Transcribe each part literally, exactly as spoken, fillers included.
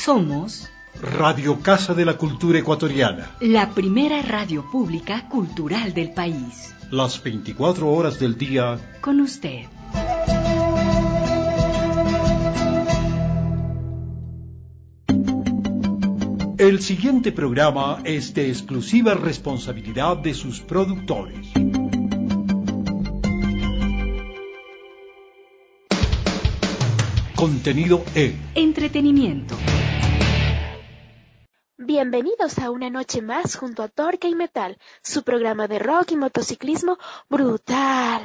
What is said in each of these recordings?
Somos Radio Casa de la Cultura Ecuatoriana, la primera radio pública cultural del país. Las veinticuatro horas del día con usted. El siguiente programa es de exclusiva responsabilidad de sus productores. Contenido E. Entretenimiento. Bienvenidos a una noche más junto a Torque y Metal, su programa de rock y motociclismo brutal.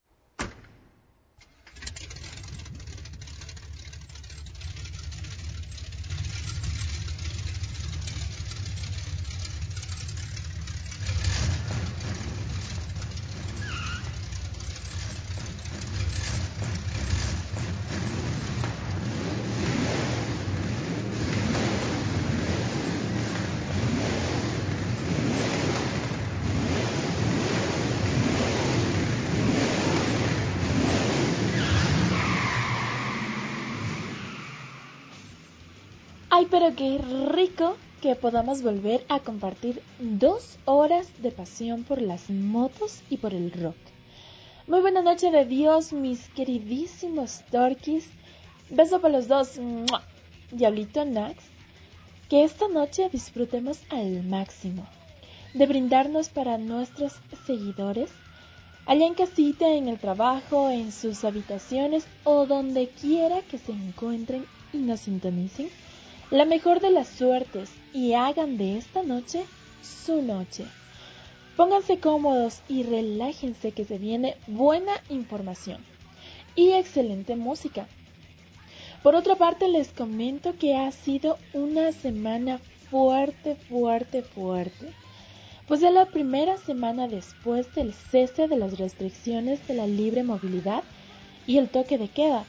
Ay, pero qué rico que podamos volver a compartir dos horas de pasión por las motos y por el rock. Muy buena noche de Dios, mis queridísimos Torquis. Beso para los dos. ¡Mua! Diablito Nax. Que esta noche disfrutemos al máximo de brindarnos para nuestros seguidores, allá en casita, en el trabajo, en sus habitaciones o donde quiera que se encuentren y nos sintonicen, la mejor de las suertes y hagan de esta noche su noche. Pónganse cómodos y relájense que se viene buena información y excelente música. Por otra parte, les comento que ha sido una semana fuerte, fuerte, fuerte. Pues es la primera semana después del cese de las restricciones de la libre movilidad y el toque de queda.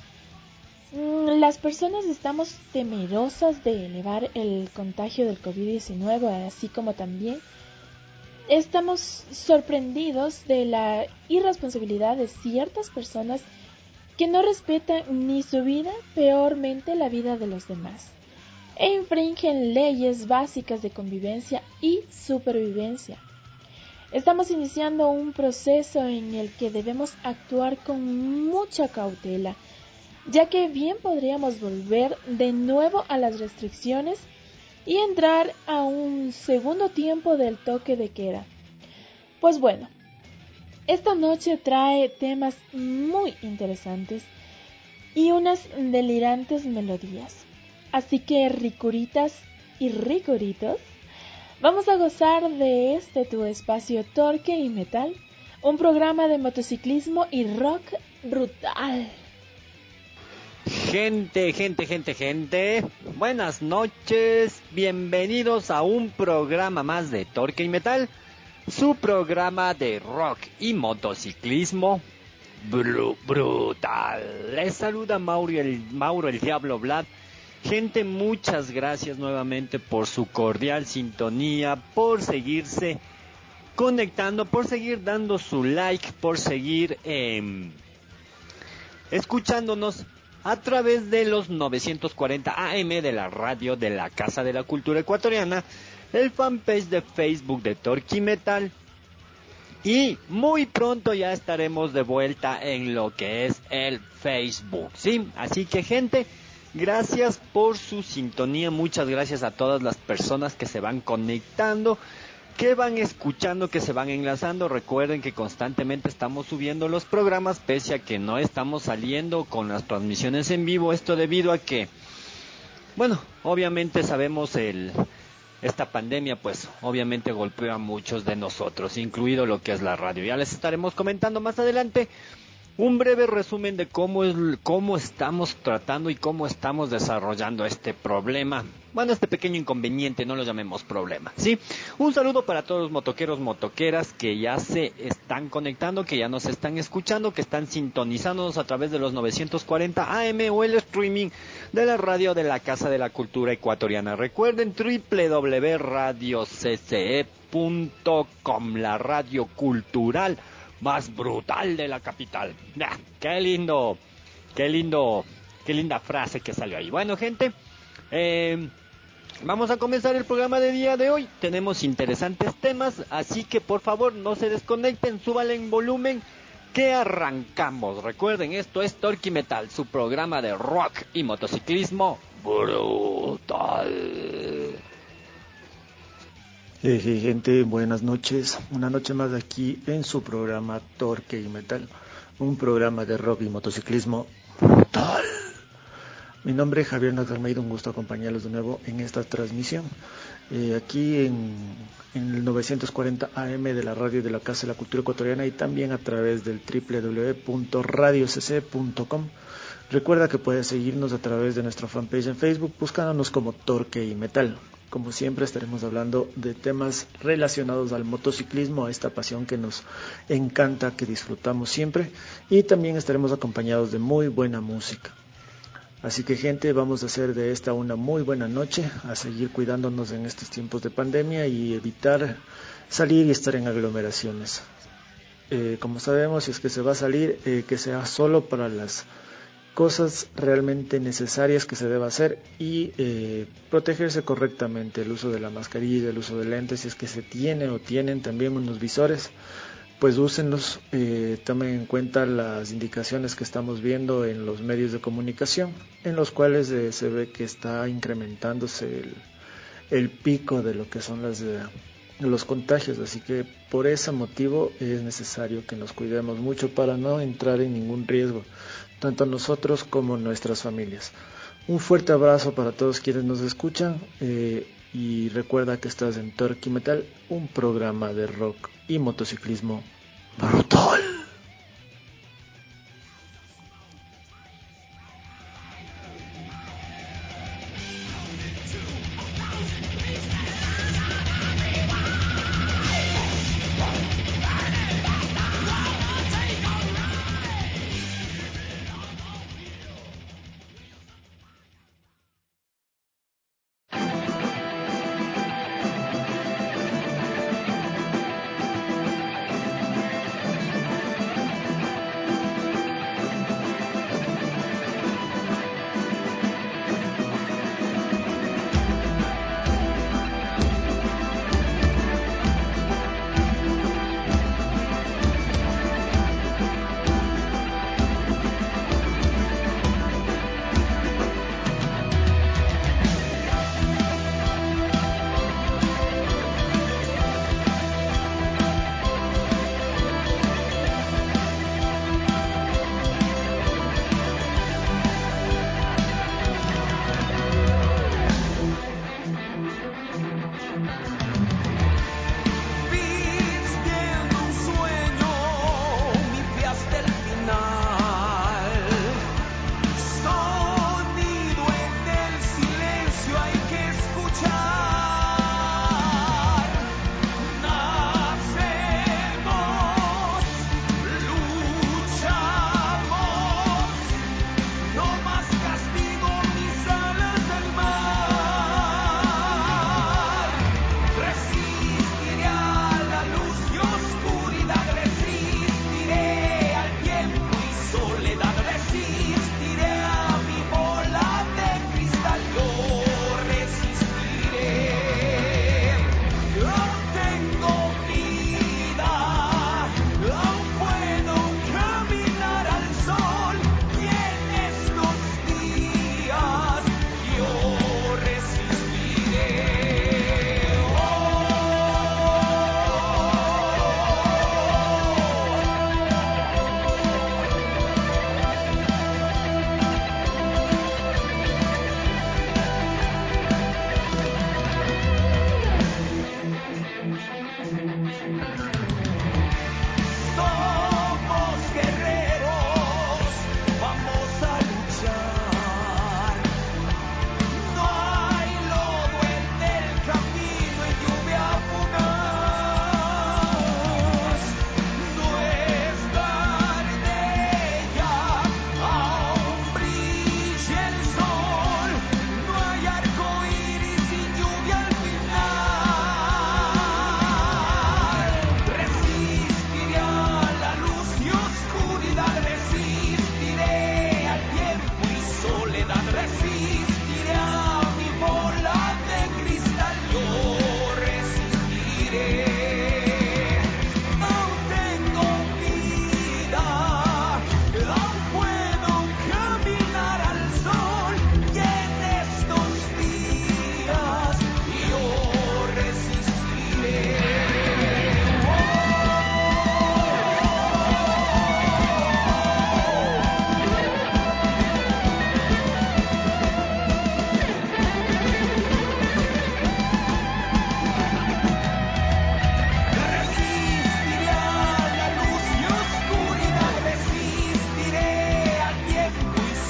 Las personas estamos temerosas de elevar el contagio del covid diecinueve, así como también estamos sorprendidos de la irresponsabilidad de ciertas personas que no respetan ni su vida, peormente la vida de los demás, e infringen leyes básicas de convivencia y supervivencia. Estamos iniciando un proceso en el que debemos actuar con mucha cautela, ya que bien podríamos volver de nuevo a las restricciones y entrar a un segundo tiempo del toque de queda. Pues bueno, esta noche trae temas muy interesantes y unas delirantes melodías. Así que ricuritas y ricuritos, vamos a gozar de este tu espacio Torque y Metal, un programa de motociclismo y rock brutal. Gente, gente, gente, gente, buenas noches, bienvenidos a un programa más de Torque y Metal, su programa de rock y motociclismo bru- brutal. Les saluda Mauro el, Mauro el Diablo Vlad. Gente, muchas gracias nuevamente por su cordial sintonía, por seguirse conectando, por seguir dando su like, por seguir eh, escuchándonos a través de los novecientos cuarenta A M de la radio de la Casa de la Cultura Ecuatoriana, el fanpage de Facebook de Torque Metal, y muy pronto ya estaremos de vuelta en lo que es el Facebook, ¿sí? Así que, gente, gracias por su sintonía, muchas gracias a todas las personas que se van conectando, que van escuchando, que se van enlazando. Recuerden que constantemente estamos subiendo los programas, pese a que no estamos saliendo con las transmisiones en vivo. Esto debido a que, bueno, obviamente sabemos el esta pandemia, pues obviamente golpeó a muchos de nosotros, incluido lo que es la radio. Ya les estaremos comentando más adelante un breve resumen de cómo es, cómo estamos tratando y cómo estamos desarrollando este problema. Bueno, este pequeño inconveniente, no lo llamemos problema, ¿sí? Un saludo para todos los motoqueros, motoqueras que ya se están conectando, que ya nos están escuchando, que están sintonizándonos a través de los novecientos cuarenta A M o el streaming de la radio de la Casa de la Cultura Ecuatoriana. Recuerden doble u doble u doble u punto radio c c e punto com, la radio cultural más brutal de la capital. ¡Qué lindo! ¡Qué lindo! ¡Qué linda frase que salió ahí! Bueno, gente, Eh, vamos a comenzar el programa de día de hoy. Tenemos interesantes temas, así que por favor no se desconecten, súbanle en volumen que arrancamos. Recuerden, esto es Torque Metal, su programa de rock y motociclismo brutal. Hey, hey, gente, buenas noches. Una noche más aquí en su programa Torque y Metal, un programa de rock y motociclismo brutal. Mi nombre es Javier Almeida, un gusto acompañarlos de nuevo en esta transmisión. Eh, aquí en, en el novecientos cuarenta A M de la radio de la Casa de la Cultura Ecuatoriana y también a través del doble u doble u doble u punto radio c c punto com. Recuerda que puedes seguirnos a través de nuestra fanpage en Facebook buscándonos como Torque y Metal. Como siempre estaremos hablando de temas relacionados al motociclismo, a esta pasión que nos encanta, que disfrutamos siempre, y también estaremos acompañados de muy buena música. Así que gente, vamos a hacer de esta una muy buena noche, a seguir cuidándonos en estos tiempos de pandemia y evitar salir y estar en aglomeraciones. Eh, como sabemos, si es que se va a salir, eh, que sea solo para las cosas realmente necesarias que se deba hacer y eh, protegerse correctamente, el uso de la mascarilla, el uso de lentes, si es que se tiene o tienen también unos visores, pues úsenlos, eh, tomen en cuenta las indicaciones que estamos viendo en los medios de comunicación, en los cuales eh, se ve que está incrementándose el, el pico de lo que son las, eh, los contagios, así que por ese motivo es necesario que nos cuidemos mucho para no entrar en ningún riesgo, tanto nosotros como nuestras familias. Un fuerte abrazo para todos quienes nos escuchan eh, y recuerda que estás en Torque Metal, un programa de rock y motociclismo brutal.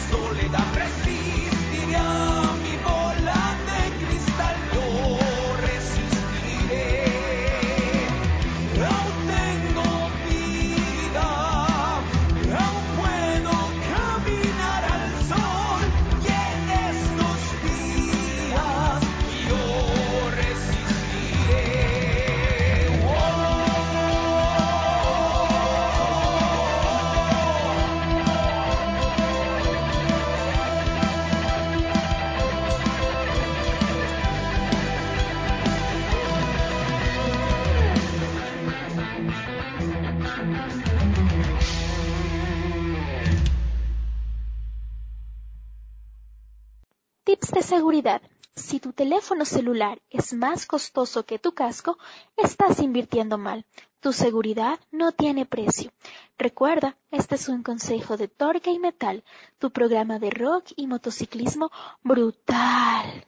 soledad resistiré a mi bola de cristal, yo resistiré. Aún tengo vida, aún puedo caminar al sol, y en estos días yo resistiré. Tips de seguridad. Si tu teléfono celular es más costoso que tu casco, estás invirtiendo mal. Tu seguridad no tiene precio. Recuerda, este es un consejo de Torque y Metal, tu programa de rock y motociclismo brutal.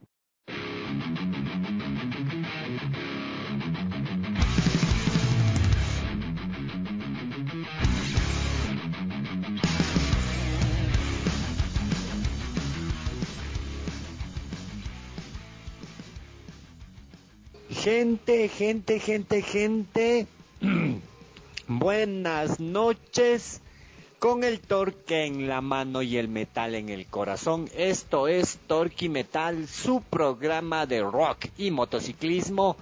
Gente, gente, gente, gente. Buenas noches. Con el torque en la mano y el metal en el corazón. Esto es Torque y Metal, su programa de rock y motociclismo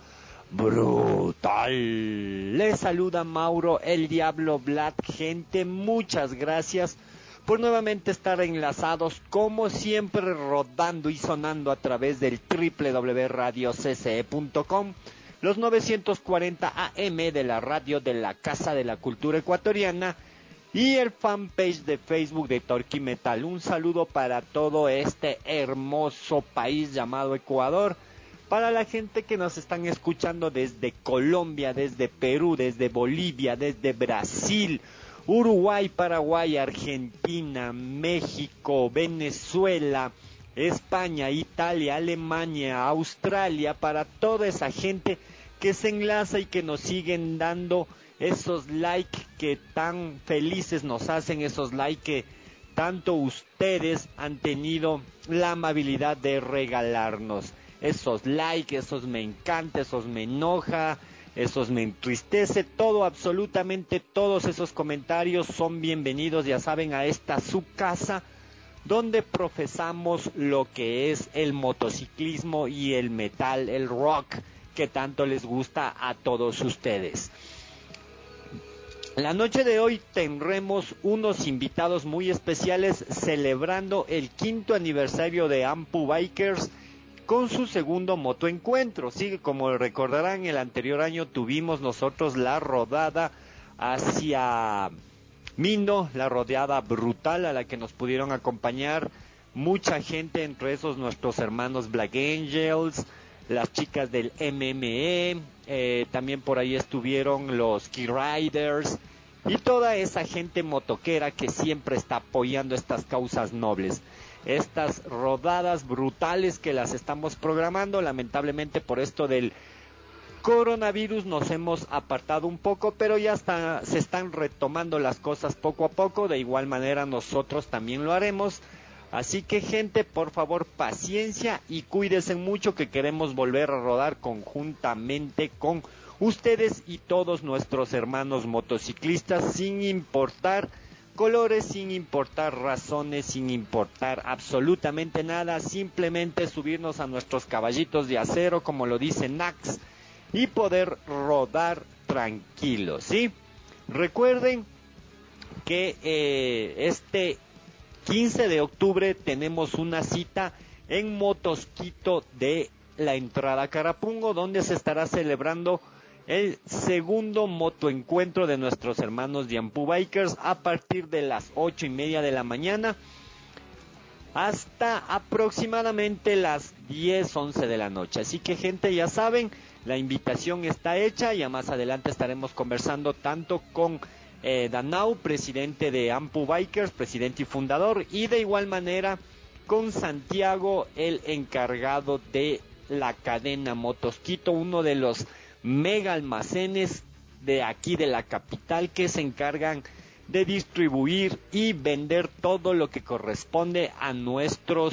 brutal. Les saluda Mauro, el Diablo Vlad. Gente, muchas gracias por nuevamente estar enlazados, como siempre, rodando y sonando a través del doble u doble u doble u punto radio c c e punto com, los novecientos cuarenta A M de la radio de la Casa de la Cultura Ecuatoriana y el fanpage de Facebook de Torque y Metal. Un saludo para todo este hermoso país llamado Ecuador, para la gente que nos están escuchando desde Colombia, desde Perú, desde Bolivia, desde Brasil, Uruguay, Paraguay, Argentina, México, Venezuela, España, Italia, Alemania, Australia, para toda esa gente que se enlaza y que nos siguen dando esos likes que tan felices nos hacen, esos likes que tanto ustedes han tenido la amabilidad de regalarnos. Esos likes, esos me encanta, esos me enoja, esos me entristece, todo, absolutamente todos esos comentarios son bienvenidos, ya saben, a esta su casa, donde profesamos lo que es el motociclismo y el metal, el rock, que tanto les gusta a todos ustedes. La noche de hoy tendremos unos invitados muy especiales celebrando el quinto aniversario de Ampu Bikers con su segundo motoencuentro. Sí, como recordarán, el anterior año tuvimos nosotros la rodada hacia Mindo, la rodeada brutal a la que nos pudieron acompañar mucha gente, entre esos nuestros hermanos Black Angels, las chicas del M M E, eh, también por ahí estuvieron los Key Riders y toda esa gente motoquera que siempre está apoyando estas causas nobles. Estas rodadas brutales que las estamos programando, lamentablemente por esto del coronavirus nos hemos apartado un poco, pero ya está, se están retomando las cosas poco a poco. De igual manera nosotros también lo haremos. Así que, gente, por favor, paciencia y cuídense mucho, que queremos volver a rodar conjuntamente con ustedes y todos nuestros hermanos motociclistas, sin importar colores, sin importar razones, sin importar absolutamente nada. Simplemente subirnos a nuestros caballitos de acero, como lo dice Nax, y poder rodar tranquilos, ¿sí? Recuerden que eh, este quince de octubre tenemos una cita en Motosquito de la entrada Carapungo, donde se estará celebrando el segundo motoencuentro de nuestros hermanos de Ampu Bikers a partir de las ocho y media de la mañana hasta aproximadamente las diez, once de la noche. Así que, gente, ya saben, la invitación está hecha. Ya más adelante estaremos conversando tanto con eh, Danau, presidente de Ampu Bikers, presidente y fundador, y de igual manera con Santiago, el encargado de la cadena Motosquito, uno de los mega almacenes de aquí de la capital que se encargan de distribuir y vender todo lo que corresponde a nuestros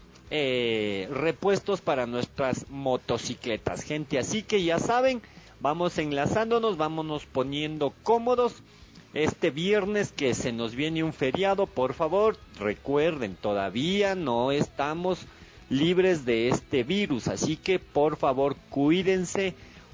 eh, repuestos para nuestras motocicletas, gente. Así que ya saben, vamos enlazándonos, vámonos poniendo cómodos. Este viernes que se nos viene un feriado, por favor, recuerden, todavía no estamos libres de este virus, así que por favor cuídense,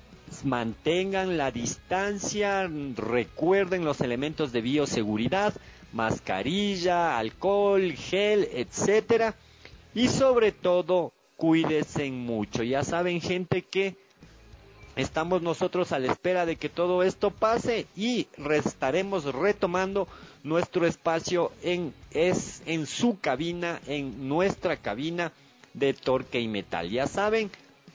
mantengan la distancia, recuerden los elementos de bioseguridad, mascarilla, alcohol, gel, etcétera, y sobre todo cuídense mucho. Ya saben, gente, que estamos nosotros a la espera de que todo esto pase y estaremos retomando nuestro espacio en, es, en su cabina, en nuestra cabina de Torque y Metal. Ya saben,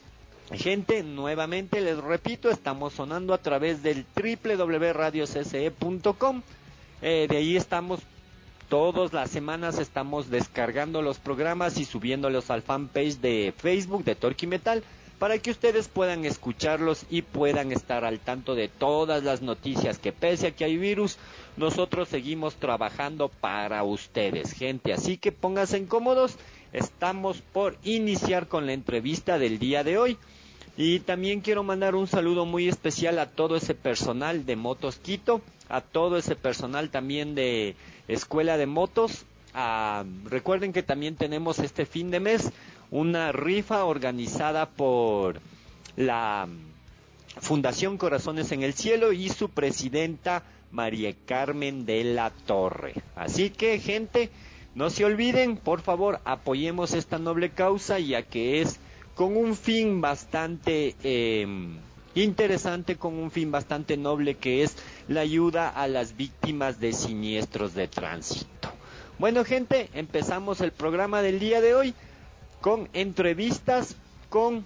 gente, nuevamente les repito, estamos sonando a través del doble u doble u doble u punto radio c c e punto com. Eh, de ahí estamos todas las semanas, estamos descargando los programas y subiéndolos al fanpage de Facebook de Torque y Metal, para que ustedes puedan escucharlos y puedan estar al tanto de todas las noticias, que pese a que hay virus, nosotros seguimos trabajando para ustedes, gente. Así que pónganse cómodos, estamos por iniciar con la entrevista del día de hoy. Y también quiero mandar un saludo muy especial a todo ese personal de Motos Quito, a todo ese personal también de Escuela de Motos. Ah, recuerden que también tenemos este fin de mes una rifa organizada por la Fundación Corazones en el Cielo y su presidenta María Carmen de la Torre. Así que, gente, no se olviden, por favor, apoyemos esta noble causa, ya que es con un fin bastante eh, interesante, con un fin bastante noble, que es la ayuda a las víctimas de siniestros de tránsito. Bueno, gente, empezamos el programa del día de hoy con entrevistas, con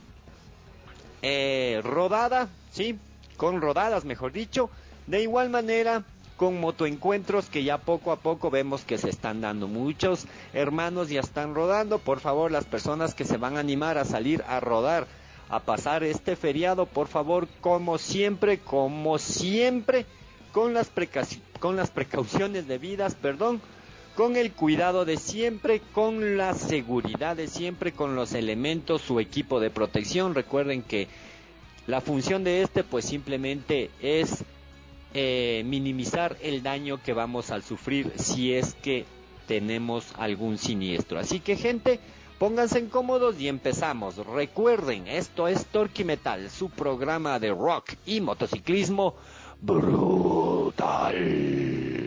eh, rodada, sí, con rodadas, mejor dicho. De igual manera, con motoencuentros que ya poco a poco vemos que se están dando. Muchos hermanos ya están rodando. Por favor, las personas que se van a animar a salir a rodar, a pasar este feriado, por favor, como siempre, como siempre, con las, preca- con las precauciones debidas, perdón, con el cuidado de siempre, con la seguridad de siempre, con los elementos, su equipo de protección. Recuerden que la función de este pues simplemente es eh, minimizar el daño que vamos a sufrir si es que tenemos algún siniestro. Así que, gente, pónganse cómodos y empezamos. Recuerden, esto es Torque y Metal, su programa de rock y motociclismo brutal.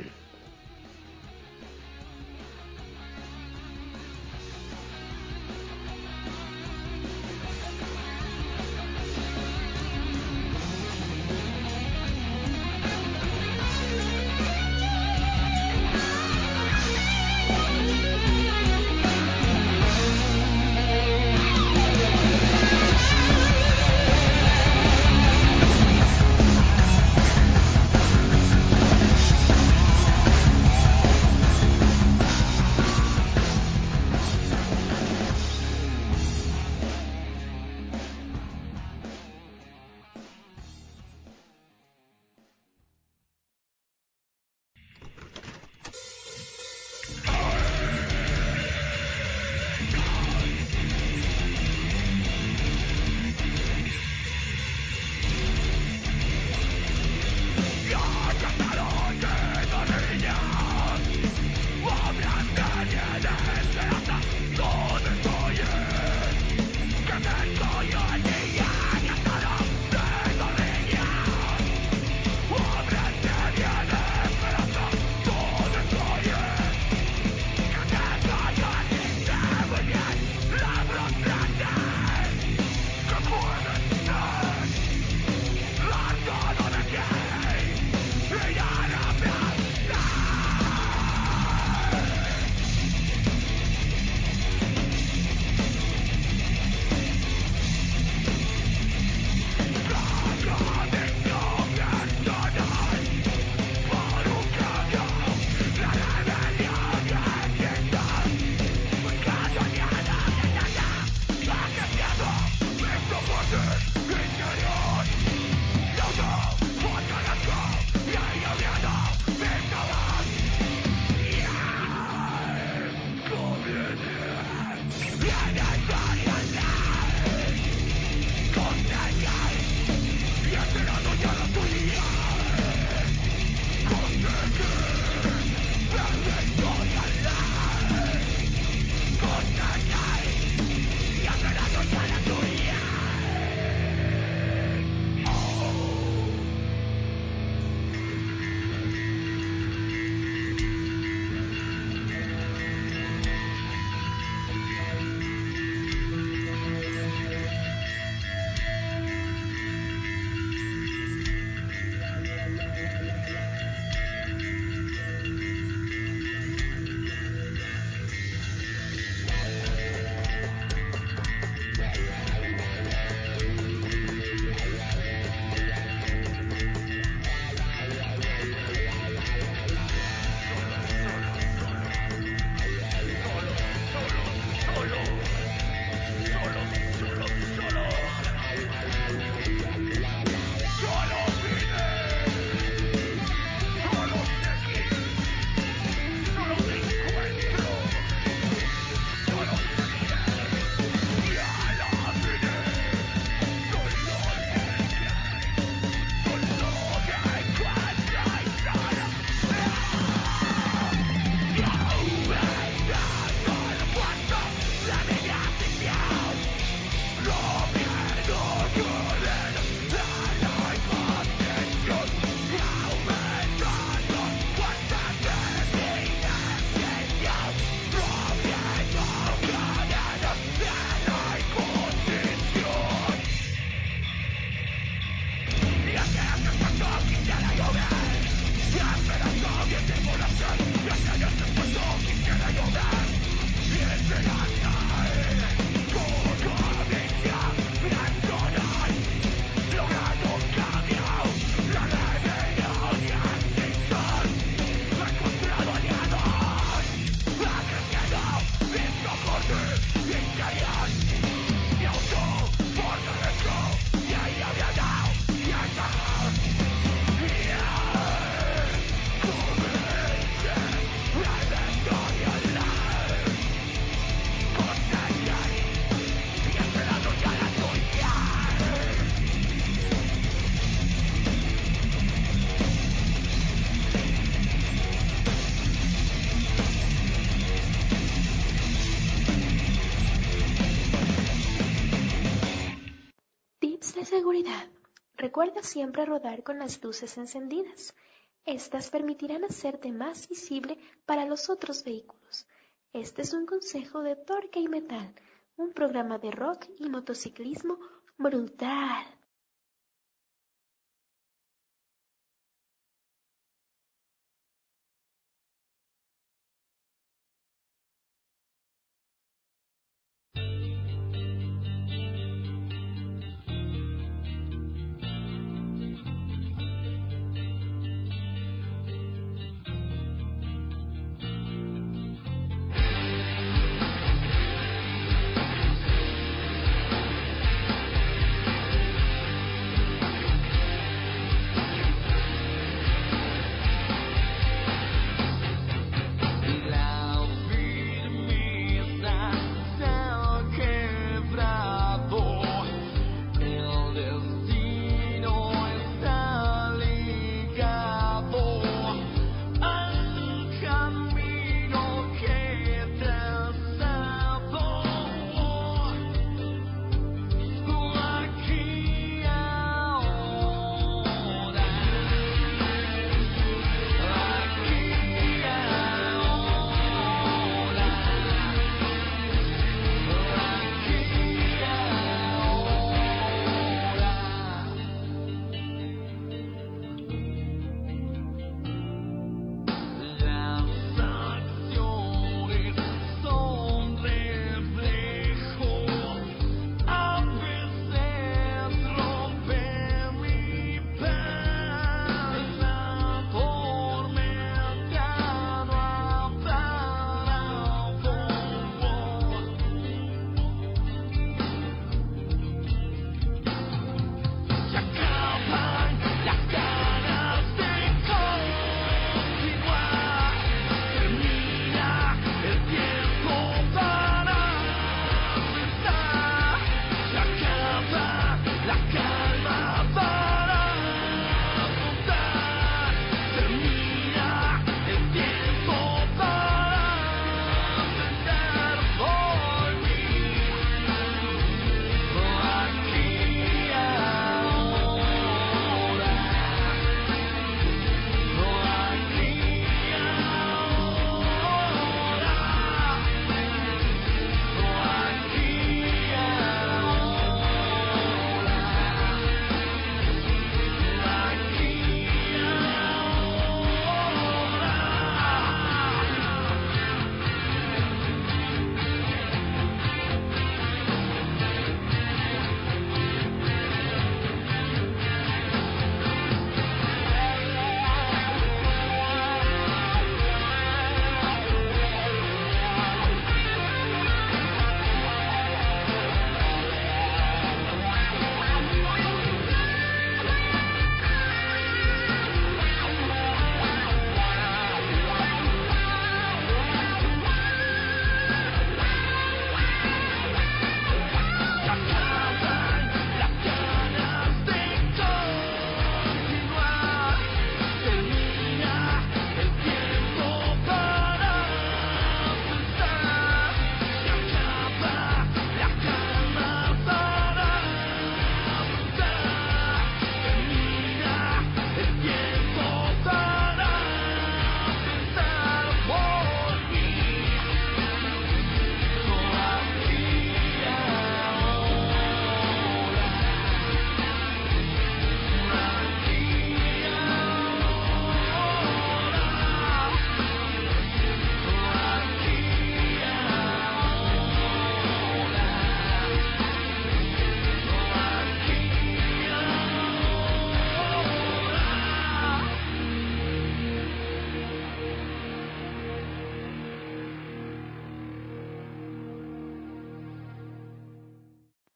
Seguridad. Recuerda siempre rodar con las luces encendidas. Estas permitirán hacerte más visible para los otros vehículos. Este es un consejo de Torque y Metal, un programa de rock y motociclismo brutal.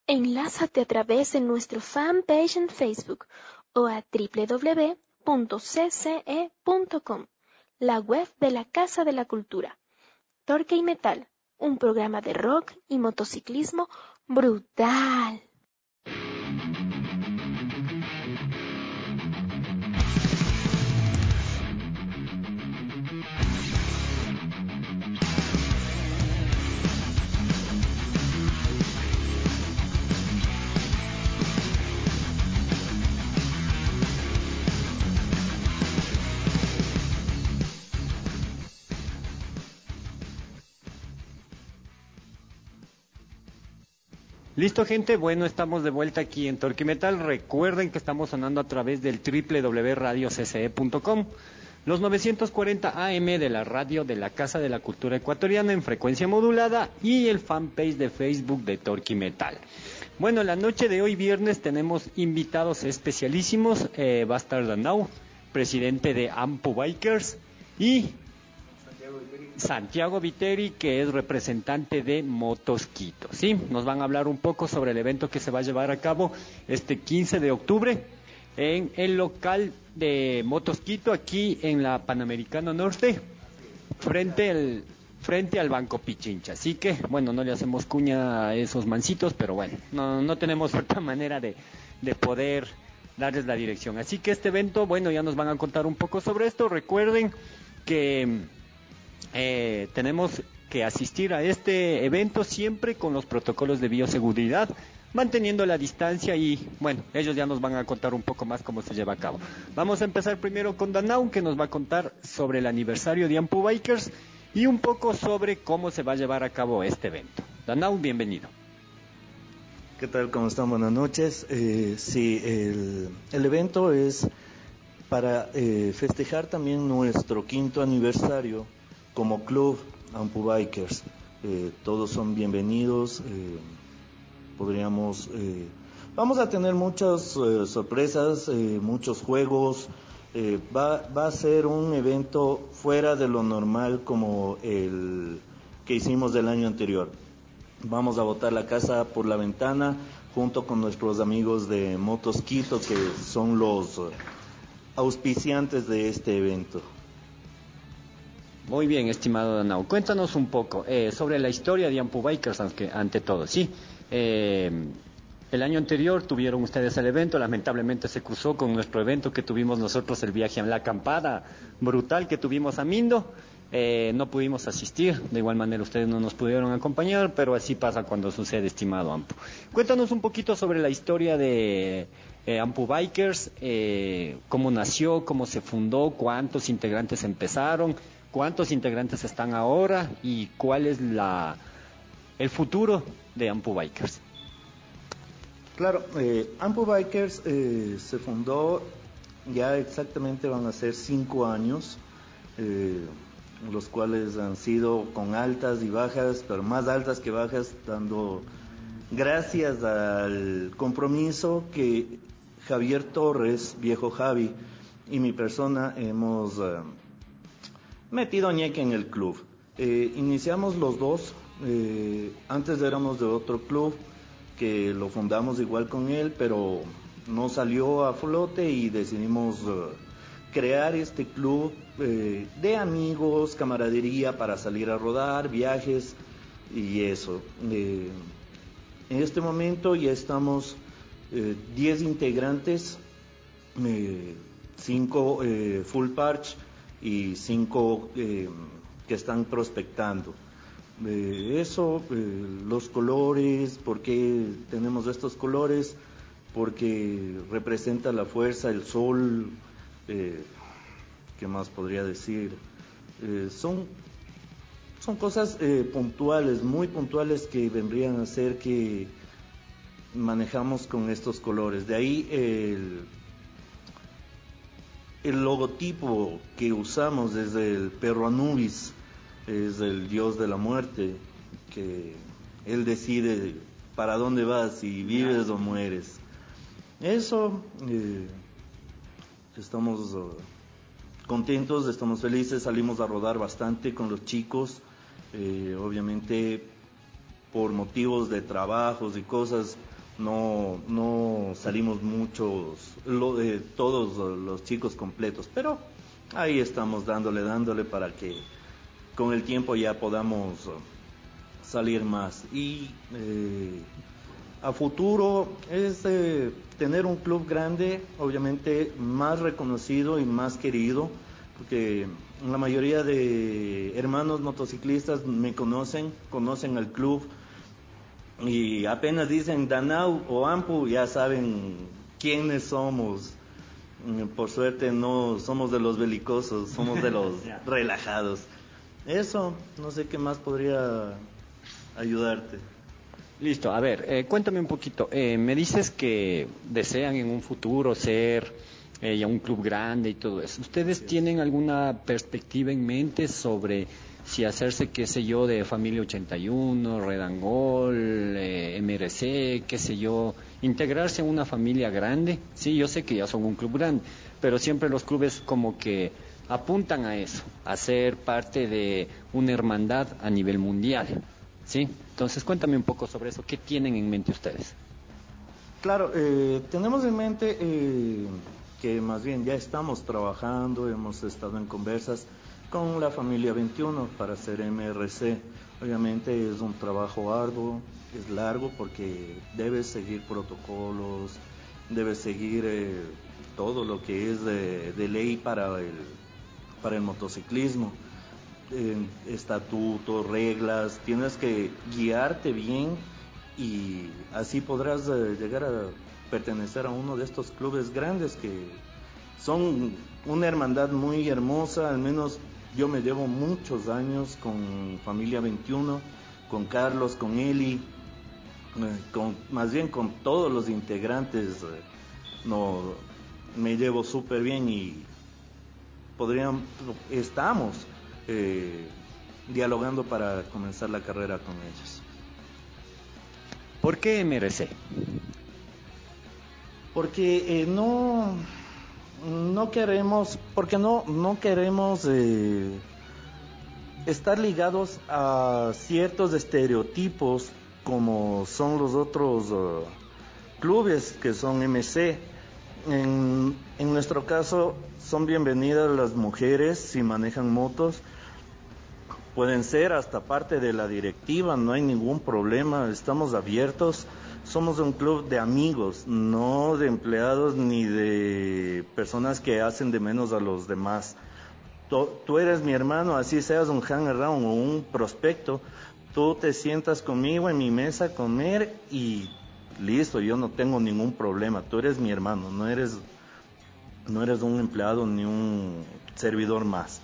Enlázate a través de nuestro fanpage en Facebook o a doble u doble u doble u punto c c e punto com, la web de la Casa de la Cultura. Torque y Metal, un programa de rock y motociclismo brutal. Listo, gente, bueno, estamos de vuelta aquí en Torque Metal. Recuerden que estamos sonando a través del doble u doble u doble u punto radio c c e punto com, los novecientos cuarenta A M de la radio de la Casa de la Cultura Ecuatoriana en frecuencia modulada y el fanpage de Facebook de Torque Metal. Bueno, la noche de hoy viernes tenemos invitados especialísimos. Eh, va a estar Danau, presidente de Ampu Bikers, y Santiago Viteri, que es representante de Motosquito, ¿sí? Nos van a hablar un poco sobre el evento que se va a llevar a cabo este quince de octubre en el local de Motosquito, aquí en la Panamericano Norte, frente al, frente al Banco Pichincha. Así que, bueno, no le hacemos cuña a esos mancitos, pero bueno, no, no tenemos otra manera de, de poder darles la dirección. Así que este evento, bueno, ya nos van a contar un poco sobre esto. Recuerden que Eh, tenemos que asistir a este evento siempre con los protocolos de bioseguridad, manteniendo la distancia, y bueno, ellos ya nos van a contar un poco más cómo se lleva a cabo. Vamos a empezar primero con Danau, que nos va a contar sobre el aniversario de Ampu Bikers y un poco sobre cómo se va a llevar a cabo este evento. Danau, bienvenido. ¿Qué tal? ¿Cómo están? Buenas noches. Eh, sí, el, el evento es para eh, festejar también nuestro quinto aniversario como club Ampu Bikers. Eh, todos son bienvenidos. Eh, podríamos, eh, vamos a tener muchas eh, sorpresas, eh, muchos juegos. Eh, va, va a ser un evento fuera de lo normal como el que hicimos del año anterior. Vamos a botar la casa por la ventana junto con nuestros amigos de Motosquito, que son los auspiciantes de este evento. Muy bien, estimado Danau. Cuéntanos un poco eh, sobre la historia de Ampu Bikers, ante, ante todo. Sí, eh, el año anterior tuvieron ustedes el evento, lamentablemente se cruzó con nuestro evento que tuvimos nosotros, el viaje a la acampada brutal que tuvimos a Mindo. Eh, no pudimos asistir, de igual manera ustedes no nos pudieron acompañar, pero así pasa cuando sucede, estimado Ampu. Cuéntanos un poquito sobre la historia de eh, Ampu Bikers, eh, cómo nació, cómo se fundó, cuántos integrantes empezaron, cuántos integrantes están ahora y cuál es la el futuro de Ampu Bikers. Claro, eh, Ampu Bikers eh, se fundó, ya exactamente van a ser cinco años, eh, los cuales han sido con altas y bajas, pero más altas que bajas, dando gracias al compromiso que Javier Torres, viejo Javi, y mi persona hemos eh, metido ñeque en el club. Eh, iniciamos los dos, eh, antes éramos de otro club que lo fundamos igual con él, pero no salió a flote y decidimos uh, crear este club eh, de amigos, camaradería para salir a rodar, viajes y eso. Eh, en este momento ya estamos diez eh, integrantes, cinco eh, full parch y cinco eh, que están prospectando. Eh, eso, eh, los colores, ¿por qué tenemos estos colores? Porque representa la fuerza, el sol, eh, ¿qué más podría decir? Eh, son, son cosas eh, puntuales, muy puntuales, que vendrían a ser que manejamos con estos colores. De ahí el El logotipo que usamos desde el perro Anubis, es el dios de la muerte, que él decide para dónde vas, si vives o mueres. Eso, eh, estamos uh, contentos, estamos felices, salimos a rodar bastante con los chicos, eh, obviamente por motivos de trabajos y cosas no, no salimos muchos, lo, eh, todos los chicos completos, pero ahí estamos dándole, dándole para que con el tiempo ya podamos salir más. Y eh, a futuro es eh, tener un club grande, obviamente más reconocido y más querido, porque la mayoría de hermanos motociclistas me conocen, conocen al club, y apenas dicen Danau o Ampu ya saben quiénes somos. Por suerte no somos de los belicosos, somos de los relajados. Eso, no sé qué más podría ayudarte. Listo, a ver, eh, cuéntame un poquito. Eh, me dices que desean en un futuro ser eh, ya un club grande y todo eso. ¿Ustedes tienen alguna perspectiva en mente sobre si hacerse, qué sé yo, de Familia ochenta y uno, Redangol, eh, M R C, qué sé yo, integrarse en una familia grande? Sí, yo sé que ya son un club grande, pero siempre los clubes como que apuntan a eso, a ser parte de una hermandad a nivel mundial. ¿Sí? Entonces cuéntame un poco sobre eso. ¿Qué tienen en mente ustedes? Claro, eh, tenemos en mente eh, que más bien ya estamos trabajando, hemos estado en conversas con la familia veintiuno para hacer M R C. Obviamente es un trabajo arduo, es largo porque debes seguir protocolos, debes seguir eh, todo lo que es de, de ley para el, para el motociclismo. Eh, estatutos, reglas, tienes que guiarte bien y así podrás eh, llegar a pertenecer a uno de estos clubes grandes que son una hermandad muy hermosa. Al menos yo me llevo muchos años con Familia veintiuno, con Carlos, con Eli, eh, con, más bien con todos los integrantes, eh, no, me llevo súper bien y podrían, estamos Eh, dialogando para comenzar la carrera con ellos. ¿Por qué M R C? Porque eh, no no queremos, porque no no queremos eh, estar ligados a ciertos estereotipos como son los otros uh, clubes que son M C. En, en nuestro caso son bienvenidas las mujeres si manejan motos, pueden ser hasta parte de la directiva, no hay ningún problema, estamos abiertos, somos un club de amigos, no de empleados ni de personas que hacen de menos a los demás. Tú, tú eres mi hermano, así seas un hang around o un prospecto, tú te sientas conmigo en mi mesa a comer y listo, yo no tengo ningún problema, tú eres mi hermano, no eres, no eres un empleado ni un servidor más.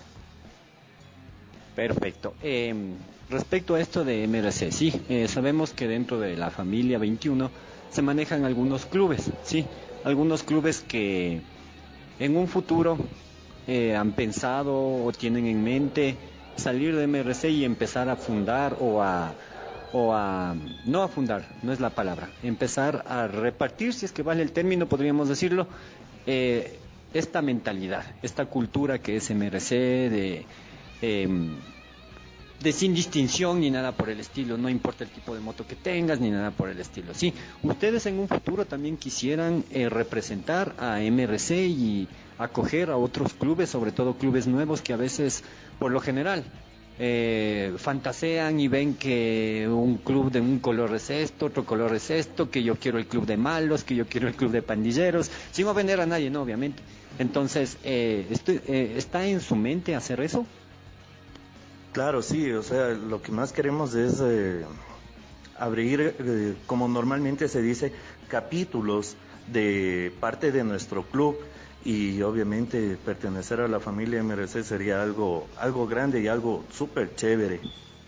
Perfecto. Eh, respecto a esto de M R C, sí, eh, sabemos que dentro de la familia veintiuno se manejan algunos clubes, sí, algunos clubes que en un futuro eh, han pensado o tienen en mente salir de M R C y empezar a fundar o a o a, no a fundar, no es la palabra, empezar a repartir, si es que vale el término, podríamos decirlo, eh, esta mentalidad, esta cultura que es M R C de, eh, de sin distinción ni nada por el estilo, no importa el tipo de moto que tengas ni nada por el estilo. Sí, ustedes en un futuro también quisieran eh, representar a M R C y acoger a otros clubes, sobre todo clubes nuevos que a veces, por lo general, Eh, fantasean y ven que un club de un color es esto, otro color es esto, que yo quiero el club de malos, que yo quiero el club de pandilleros, sin ofender a nadie, no, obviamente. Entonces, eh, estoy, eh, ¿está en su mente hacer eso? Claro, sí, o sea, lo que más queremos es eh, abrir, eh, como normalmente se dice, capítulos de parte de nuestro club. Y obviamente pertenecer a la familia M R C sería algo, algo grande y algo súper chévere.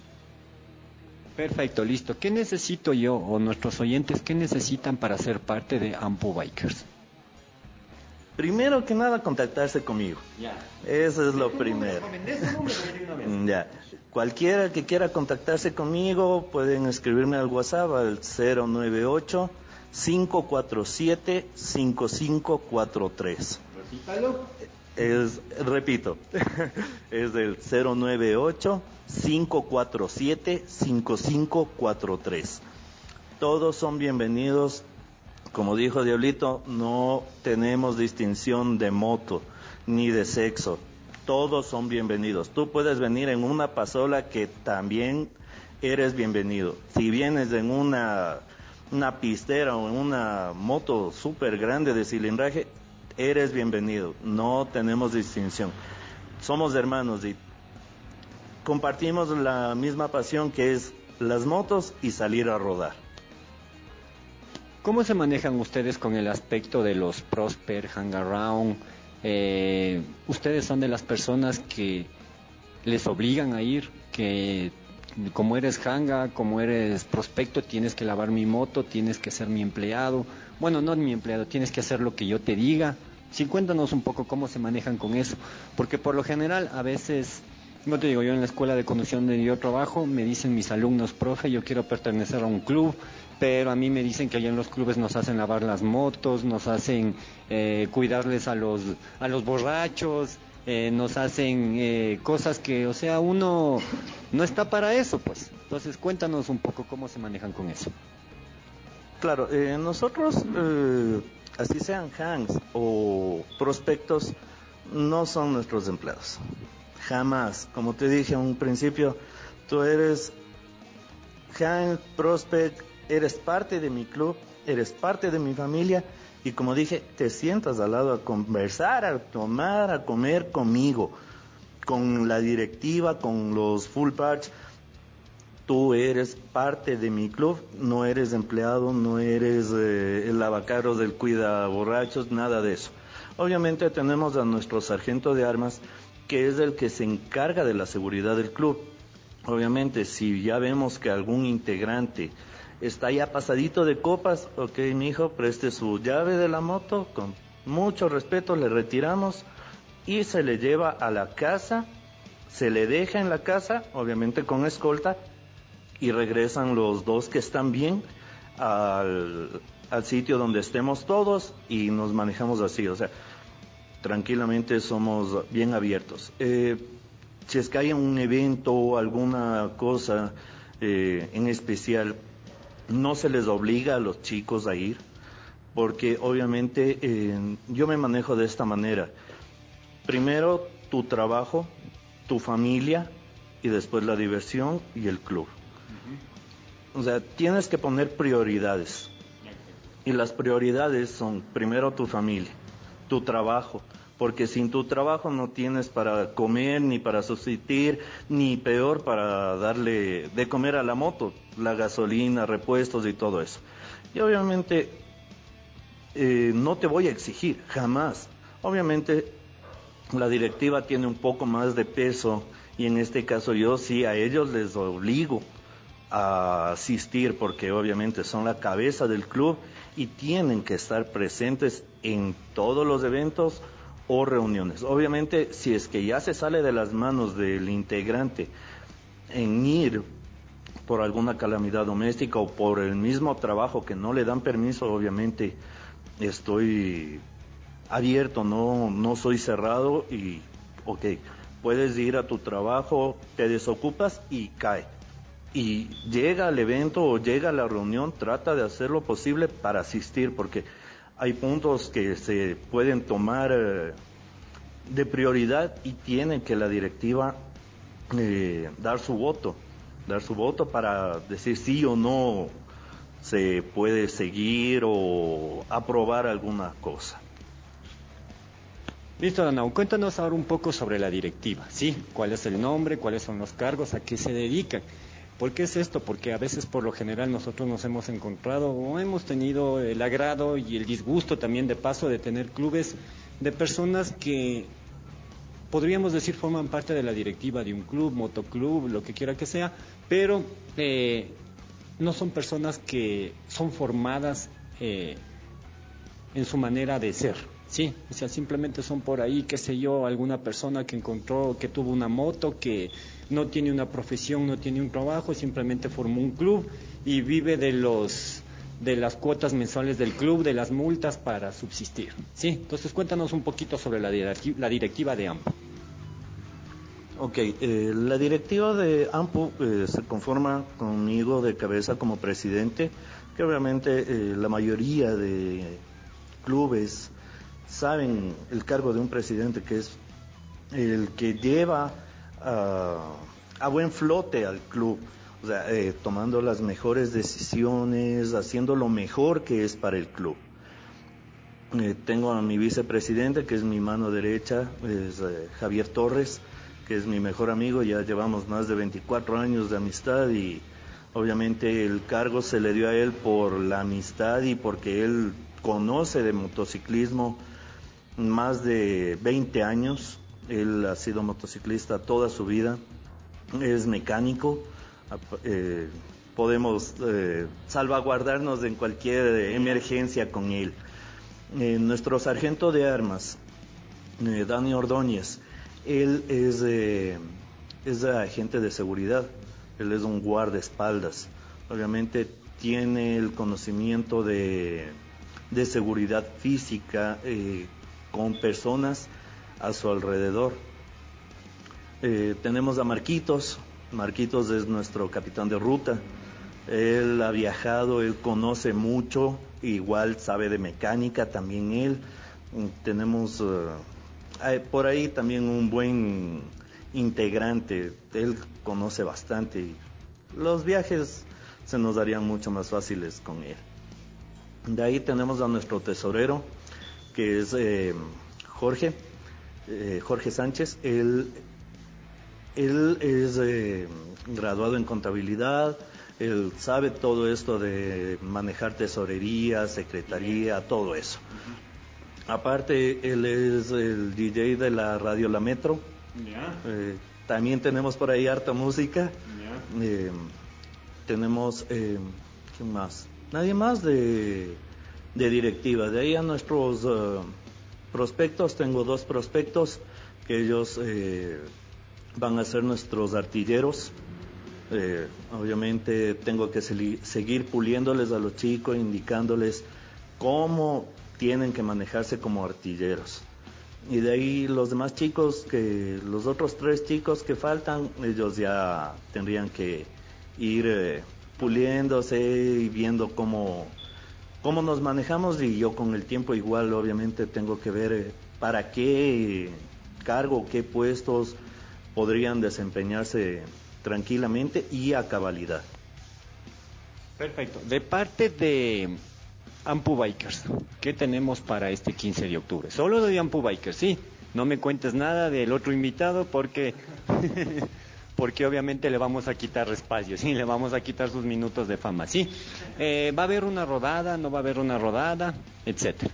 Perfecto, listo. ¿Qué necesito yo o nuestros oyentes, qué necesitan para ser parte de Ampu Bikers? Primero que nada, contactarse conmigo. Ya. Eso es lo primero. Ya. Cualquiera que quiera contactarse conmigo pueden escribirme al WhatsApp al cero nueve ocho, cinco cuatro siete, cinco cinco cuatro tres. Repítalo. Es, repito, es del cero nueve ocho, cinco cuatro siete, cinco cinco cuatro tres. Todos son bienvenidos, Como dijo Diablito, no tenemos distinción de moto ni de sexo. Todos son bienvenidos. Tú puedes venir en una pasola que también eres bienvenido. Si vienes en una, una pistera o en una moto súper grande de cilindraje, eres bienvenido. No tenemos distinción. Somos hermanos y compartimos la misma pasión que es las motos y salir a rodar. ¿Cómo se manejan ustedes con el aspecto de los Prosper, Hangaround? Eh, ¿Ustedes son de las personas que les obligan a ir? Que como eres hanga, como eres prospecto, tienes que lavar mi moto, tienes que ser mi empleado. Bueno, no mi empleado, tienes que hacer lo que yo te diga. Sí, cuéntanos un poco cómo se manejan con eso. Porque por lo general, a veces, no te digo, yo en la escuela de conducción donde yo trabajo, me dicen mis alumnos, profe, yo quiero pertenecer a un club, pero a mí me dicen que allá en los clubes nos hacen lavar las motos, nos hacen eh, cuidarles a los, a los borrachos, eh, nos hacen eh, cosas que, o sea, uno no está para eso, pues. Entonces, cuéntanos un poco cómo se manejan con eso. Claro, eh, nosotros, eh, así sean hangs o prospectos, no son nuestros empleados. Jamás. Como te dije en un principio, tú eres hang, prospect, eres parte de mi club, eres parte de mi familia y como dije, te sientas al lado a conversar, a tomar, a comer conmigo, con la directiva, con los full parts. Tú eres parte de mi club, no eres empleado, no eres eh, el lavacarros del cuida borrachos, nada de eso. Obviamente tenemos a nuestro sargento de armas, que es el que se encarga de la seguridad del club. Obviamente, si ya vemos que algún integrante está ya pasadito de copas, ok, mijo, preste su llave de la moto, con mucho respeto le retiramos y se le lleva a la casa, se le deja en la casa, obviamente con escolta, y regresan los dos que están bien al, al sitio donde estemos todos y nos manejamos así, o sea, tranquilamente somos bien abiertos. Eh, si es que hay un evento o alguna cosa eh, en especial, no se les obliga a los chicos a ir, porque obviamente eh, yo me manejo de esta manera. Primero tu trabajo, tu familia y después la diversión y el club. Uh-huh. O sea, tienes que poner prioridades. Y las prioridades son primero tu familia, tu trabajo, porque sin tu trabajo no tienes para comer, ni para subsistir, ni peor para darle de comer a la moto, la gasolina, repuestos y todo eso. Y obviamente eh, no te voy a exigir, jamás. Obviamente la directiva tiene un poco más de peso y en este caso yo sí a ellos les obligo a asistir porque obviamente son la cabeza del club y tienen que estar presentes en todos los eventos o reuniones. Obviamente, si es que ya se sale de las manos del integrante en ir por alguna calamidad doméstica o por el mismo trabajo que no le dan permiso, obviamente estoy abierto, no, no soy cerrado y, ok, puedes ir a tu trabajo, te desocupas y cae. Y llega al evento o llega a la reunión, trata de hacer lo posible para asistir, porque hay puntos que se pueden tomar eh, de prioridad y tiene que la directiva eh, dar su voto, dar su voto para decir sí o no se puede seguir o aprobar alguna cosa. Listo, Danao, cuéntanos ahora un poco sobre la directiva, ¿sí? ¿Cuál es el nombre? ¿Cuáles son los cargos? ¿A qué se dedican? ¿Por qué es esto? Porque a veces por lo general nosotros nos hemos encontrado o hemos tenido el agrado y el disgusto también de paso de tener clubes de personas que podríamos decir forman parte de la directiva de un club, motoclub, lo que quiera que sea, pero eh, no son personas que son formadas eh, en su manera de ser, ¿sí? O sea, simplemente son por ahí, qué sé yo, alguna persona que encontró, que tuvo una moto, que no tiene una profesión, no tiene un trabajo, simplemente formó un club y vive de los de las cuotas mensuales del club, de las multas para subsistir, ¿sí? Entonces cuéntanos un poquito sobre la directiva, la directiva de A M P. Ok, eh, la directiva de AMPU eh, se conforma conmigo de cabeza como presidente, que obviamente eh, la mayoría de clubes saben el cargo de un presidente, que es el que lleva a, a buen flote al club, o sea, eh, tomando las mejores decisiones, haciendo lo mejor que es para el club. Eh, tengo a mi vicepresidente, que es mi mano derecha, es eh, Javier Torres, que es mi mejor amigo. Ya llevamos más de veinticuatro años de amistad y obviamente el cargo se le dio a él por la amistad y porque él conoce de motociclismo más de veinte años. Él ha sido motociclista toda su vida, es mecánico, eh, podemos eh, salvaguardarnos en cualquier emergencia con él. Eh, nuestro sargento de armas, eh, Dani Ordóñez, él es, eh, es agente de seguridad, él es un guardaespaldas, obviamente tiene el conocimiento de, de seguridad física eh, con personas a su alrededor. Eh, tenemos a Marquitos, Marquitos es nuestro capitán de ruta, él ha viajado, él conoce mucho, igual sabe de mecánica también él. Tenemos uh, por ahí también un buen integrante, él conoce bastante y los viajes se nos darían mucho más fáciles con él. De ahí tenemos a nuestro tesorero, que es eh, Jorge, eh, Jorge Sánchez. Él, él es eh, graduado en contabilidad, él sabe todo esto de manejar tesorería, secretaría, todo eso. Aparte, él es el D J de la radio La Metro. Yeah. Eh, también tenemos por ahí harta música. Yeah. Eh, tenemos, eh, ¿quién más? Nadie más de, de directiva. De ahí a nuestros uh, prospectos, tengo dos prospectos que ellos eh, van a ser nuestros artilleros. Eh, obviamente tengo que se- seguir puliéndoles a los chicos, indicándoles cómo tienen que manejarse como artilleros. Y de ahí los demás chicos, que los otros tres chicos que faltan, ellos ya tendrían que ir eh, puliéndose y viendo cómo, cómo nos manejamos, y yo con el tiempo igual obviamente tengo que ver eh, para qué cargo, qué puestos podrían desempeñarse tranquilamente y a cabalidad. Perfecto. De parte de Ampu Bikers, ¿qué tenemos para este quince de octubre? Solo de Ampu Bikers, sí. No me cuentes nada del otro invitado porque porque obviamente le vamos a quitar espacio, sí, le vamos a quitar sus minutos de fama, sí. Eh, ¿Va a haber una rodada? ¿No va a haber una rodada? Etcétera.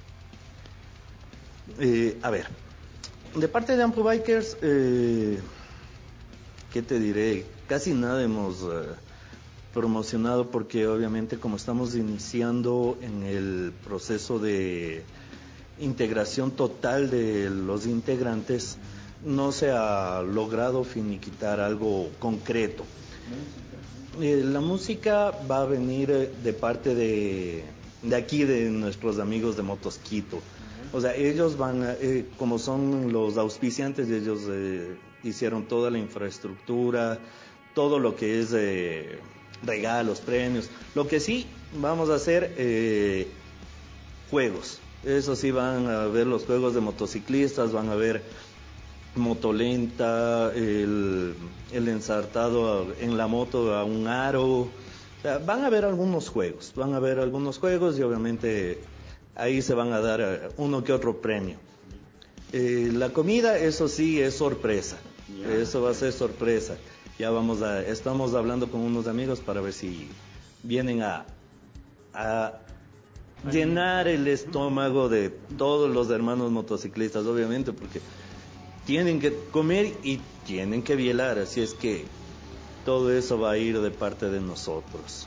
Eh, a ver, de parte de Ampu Bikers, eh, ¿qué te diré? Casi nada hemos eh, promocionado porque obviamente como estamos iniciando en el proceso de integración total de los integrantes, no se ha logrado finiquitar algo concreto. Eh, la música va a venir eh, de parte de, de aquí, de nuestros amigos de Motosquito. O sea, ellos van, a, eh, como son los auspiciantes, ellos eh, hicieron toda la infraestructura, todo lo que es eh, regalos, premios. Lo que sí vamos a hacer, eh, juegos. Eso sí, van a ver los juegos de motociclistas, van a ver motolenta, el, el ensartado en la moto a un aro. O sea, van a ver algunos juegos, van a ver algunos juegos y obviamente ahí se van a dar uno que otro premio. Eh, la comida, eso sí, es sorpresa. Eso va a ser sorpresa. Ya vamos a, estamos hablando con unos amigos para ver si vienen a, a llenar el estómago de todos los hermanos motociclistas, obviamente, porque tienen que comer y tienen que bielar, así es que todo eso va a ir de parte de nosotros.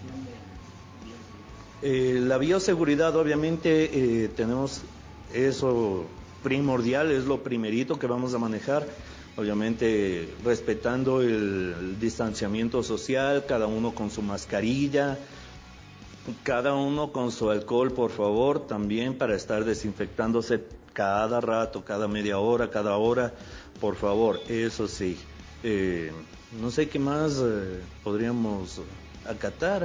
Eh, la bioseguridad, obviamente, eh, tenemos eso primordial, es lo primerito que vamos a manejar, obviamente respetando el, el distanciamiento social, cada uno con su mascarilla. cada uno con su alcohol, por favor, también para estar desinfectándose cada rato, cada media hora, cada hora, por favor, eso sí. Eh, no sé qué más eh, podríamos acatar.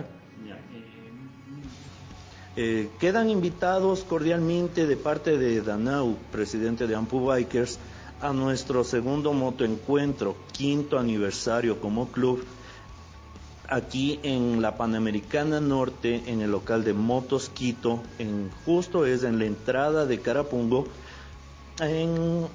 Eh, quedan invitados cordialmente de parte de Danau, presidente de Ampu Bikers, a nuestro segundo motoencuentro, quinto aniversario como club, aquí en la Panamericana Norte, en el local de Motos Quito, en, justo es en la entrada de Carapungo, en,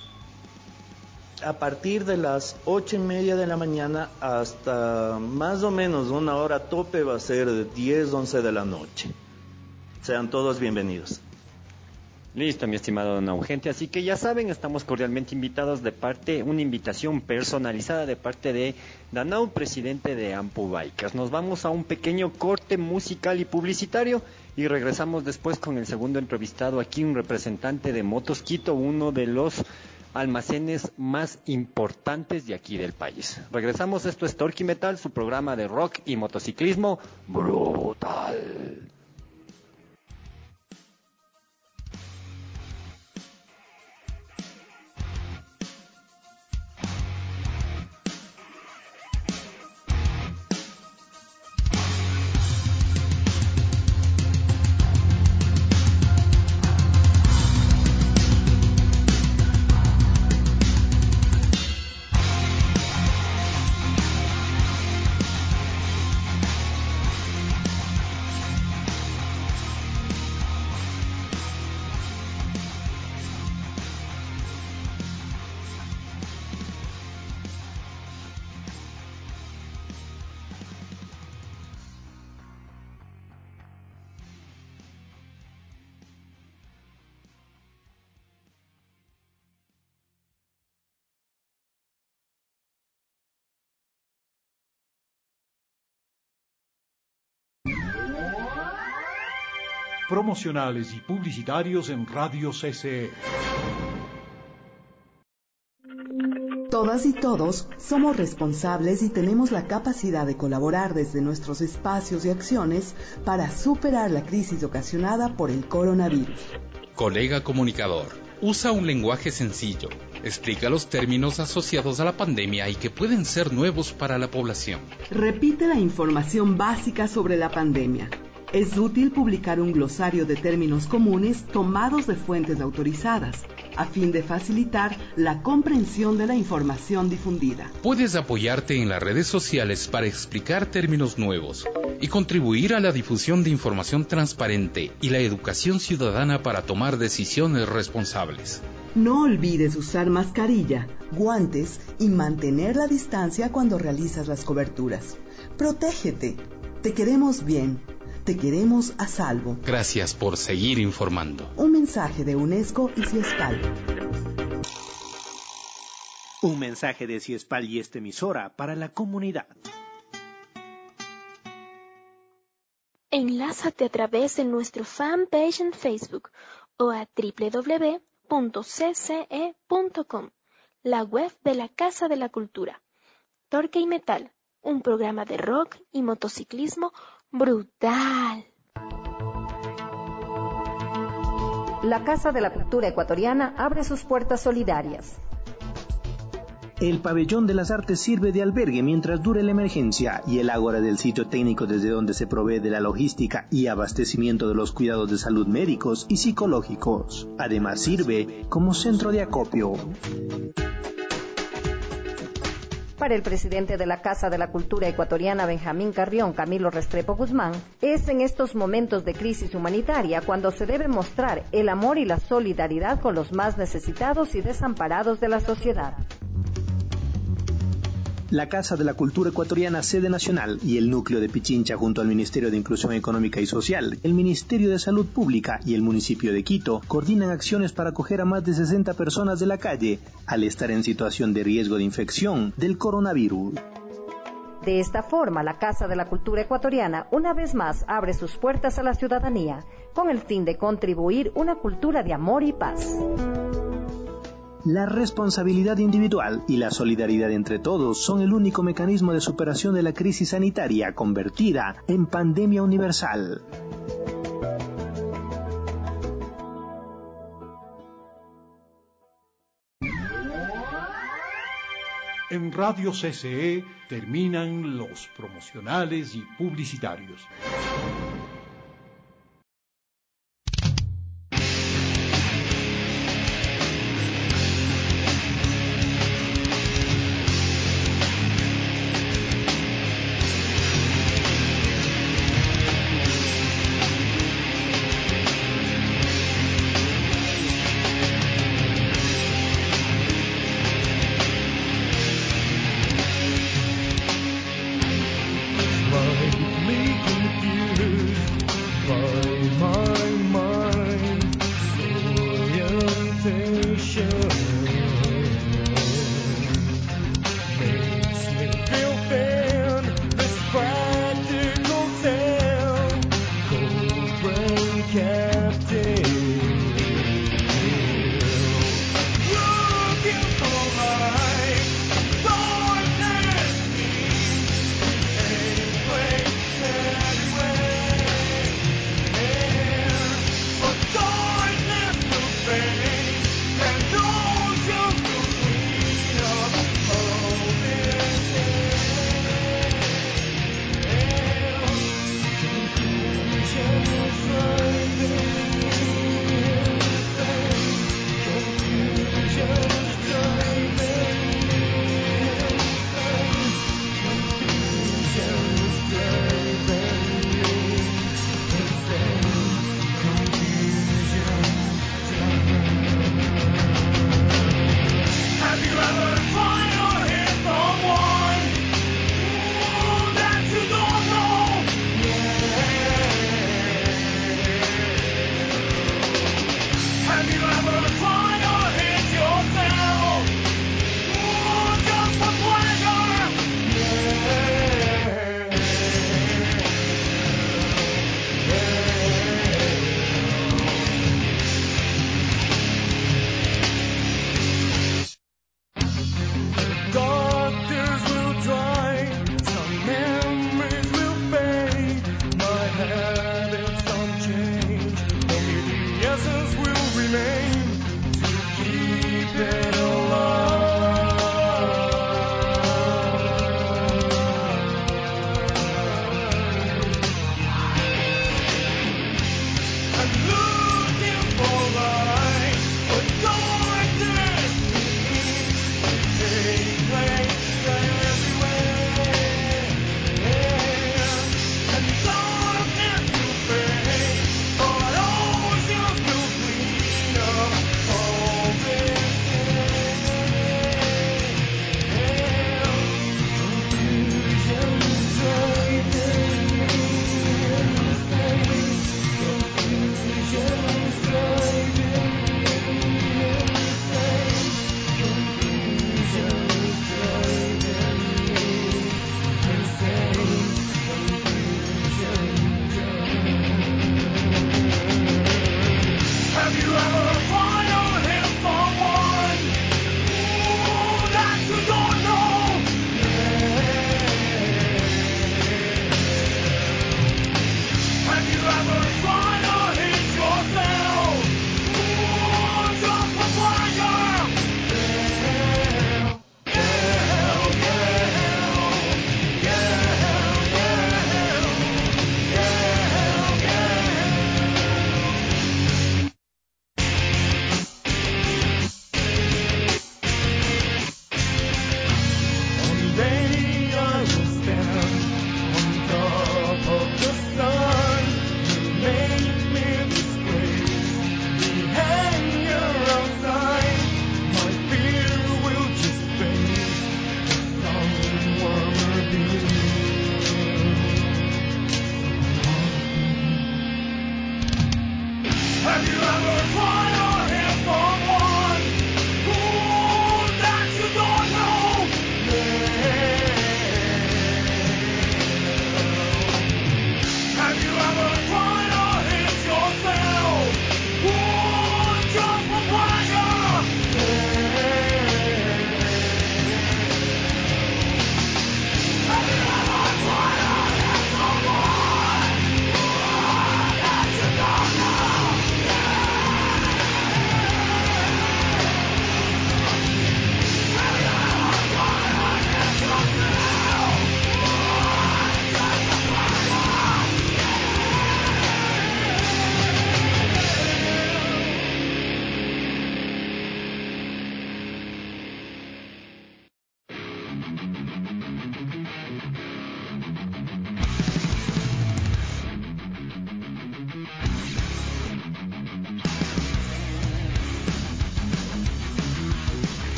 a partir de las ocho y media de la mañana hasta más o menos una hora tope va a ser de diez, once de la noche. Sean todos bienvenidos. Listo, mi estimado don Augente, así que ya saben, estamos cordialmente invitados de parte, una invitación personalizada de parte de Danau, presidente de Ampu Bikers. Nos vamos a un pequeño corte musical y publicitario y regresamos después con el segundo entrevistado aquí, un representante de Motos Quito, uno de los almacenes más importantes de aquí del país. Regresamos, esto es Torque y Metal, su programa de rock y motociclismo brutal. Promocionales y publicitarios en Radio C C E. Todas y todos somos responsables y tenemos la capacidad de colaborar desde nuestros espacios y acciones para superar la crisis ocasionada por el coronavirus. Colega comunicador, usa un lenguaje sencillo, explica los términos asociados a la pandemia y que pueden ser nuevos para la población. Repite la información básica sobre la pandemia. Es útil publicar un glosario de términos comunes tomados de fuentes autorizadas, a fin de facilitar la comprensión de la información difundida. Puedes apoyarte en las redes sociales para explicar términos nuevos y contribuir a la difusión de información transparente y la educación ciudadana para tomar decisiones responsables. No olvides usar mascarilla, guantes y mantener la distancia cuando realizas las coberturas. Protégete. Te queremos bien. Te queremos a salvo. Gracias por seguir informando. Un mensaje de UNESCO y Ciespal. Un mensaje de Ciespal y esta emisora para la comunidad. Enlázate a través de nuestro fanpage en Facebook o a doble u doble u doble u punto c c e punto com, la web de la Casa de la Cultura. Torque y Metal, un programa de rock y motociclismo brutal. La Casa de la Cultura Ecuatoriana abre sus puertas solidarias. El Pabellón de las Artes sirve de albergue mientras dure la emergencia y el ágora del sitio técnico desde donde se provee de la logística y abastecimiento de los cuidados de salud médicos y psicológicos. Además sirve como centro de acopio. Para el presidente de la Casa de la Cultura Ecuatoriana, Benjamín Carrión, Camilo Restrepo Guzmán, es en estos momentos de crisis humanitaria cuando se debe mostrar el amor y la solidaridad con los más necesitados y desamparados de la sociedad. La Casa de la Cultura Ecuatoriana, sede nacional, y el núcleo de Pichincha junto al Ministerio de Inclusión Económica y Social, el Ministerio de Salud Pública y el municipio de Quito coordinan acciones para acoger a más de sesenta personas de la calle al estar en situación de riesgo de infección del coronavirus. De esta forma, la Casa de la Cultura Ecuatoriana una vez más abre sus puertas a la ciudadanía con el fin de contribuir una cultura de amor y paz. La responsabilidad individual y la solidaridad entre todos son el único mecanismo de superación de la crisis sanitaria convertida en pandemia universal. En Radio C C E terminan los promocionales y publicitarios. Might make you feel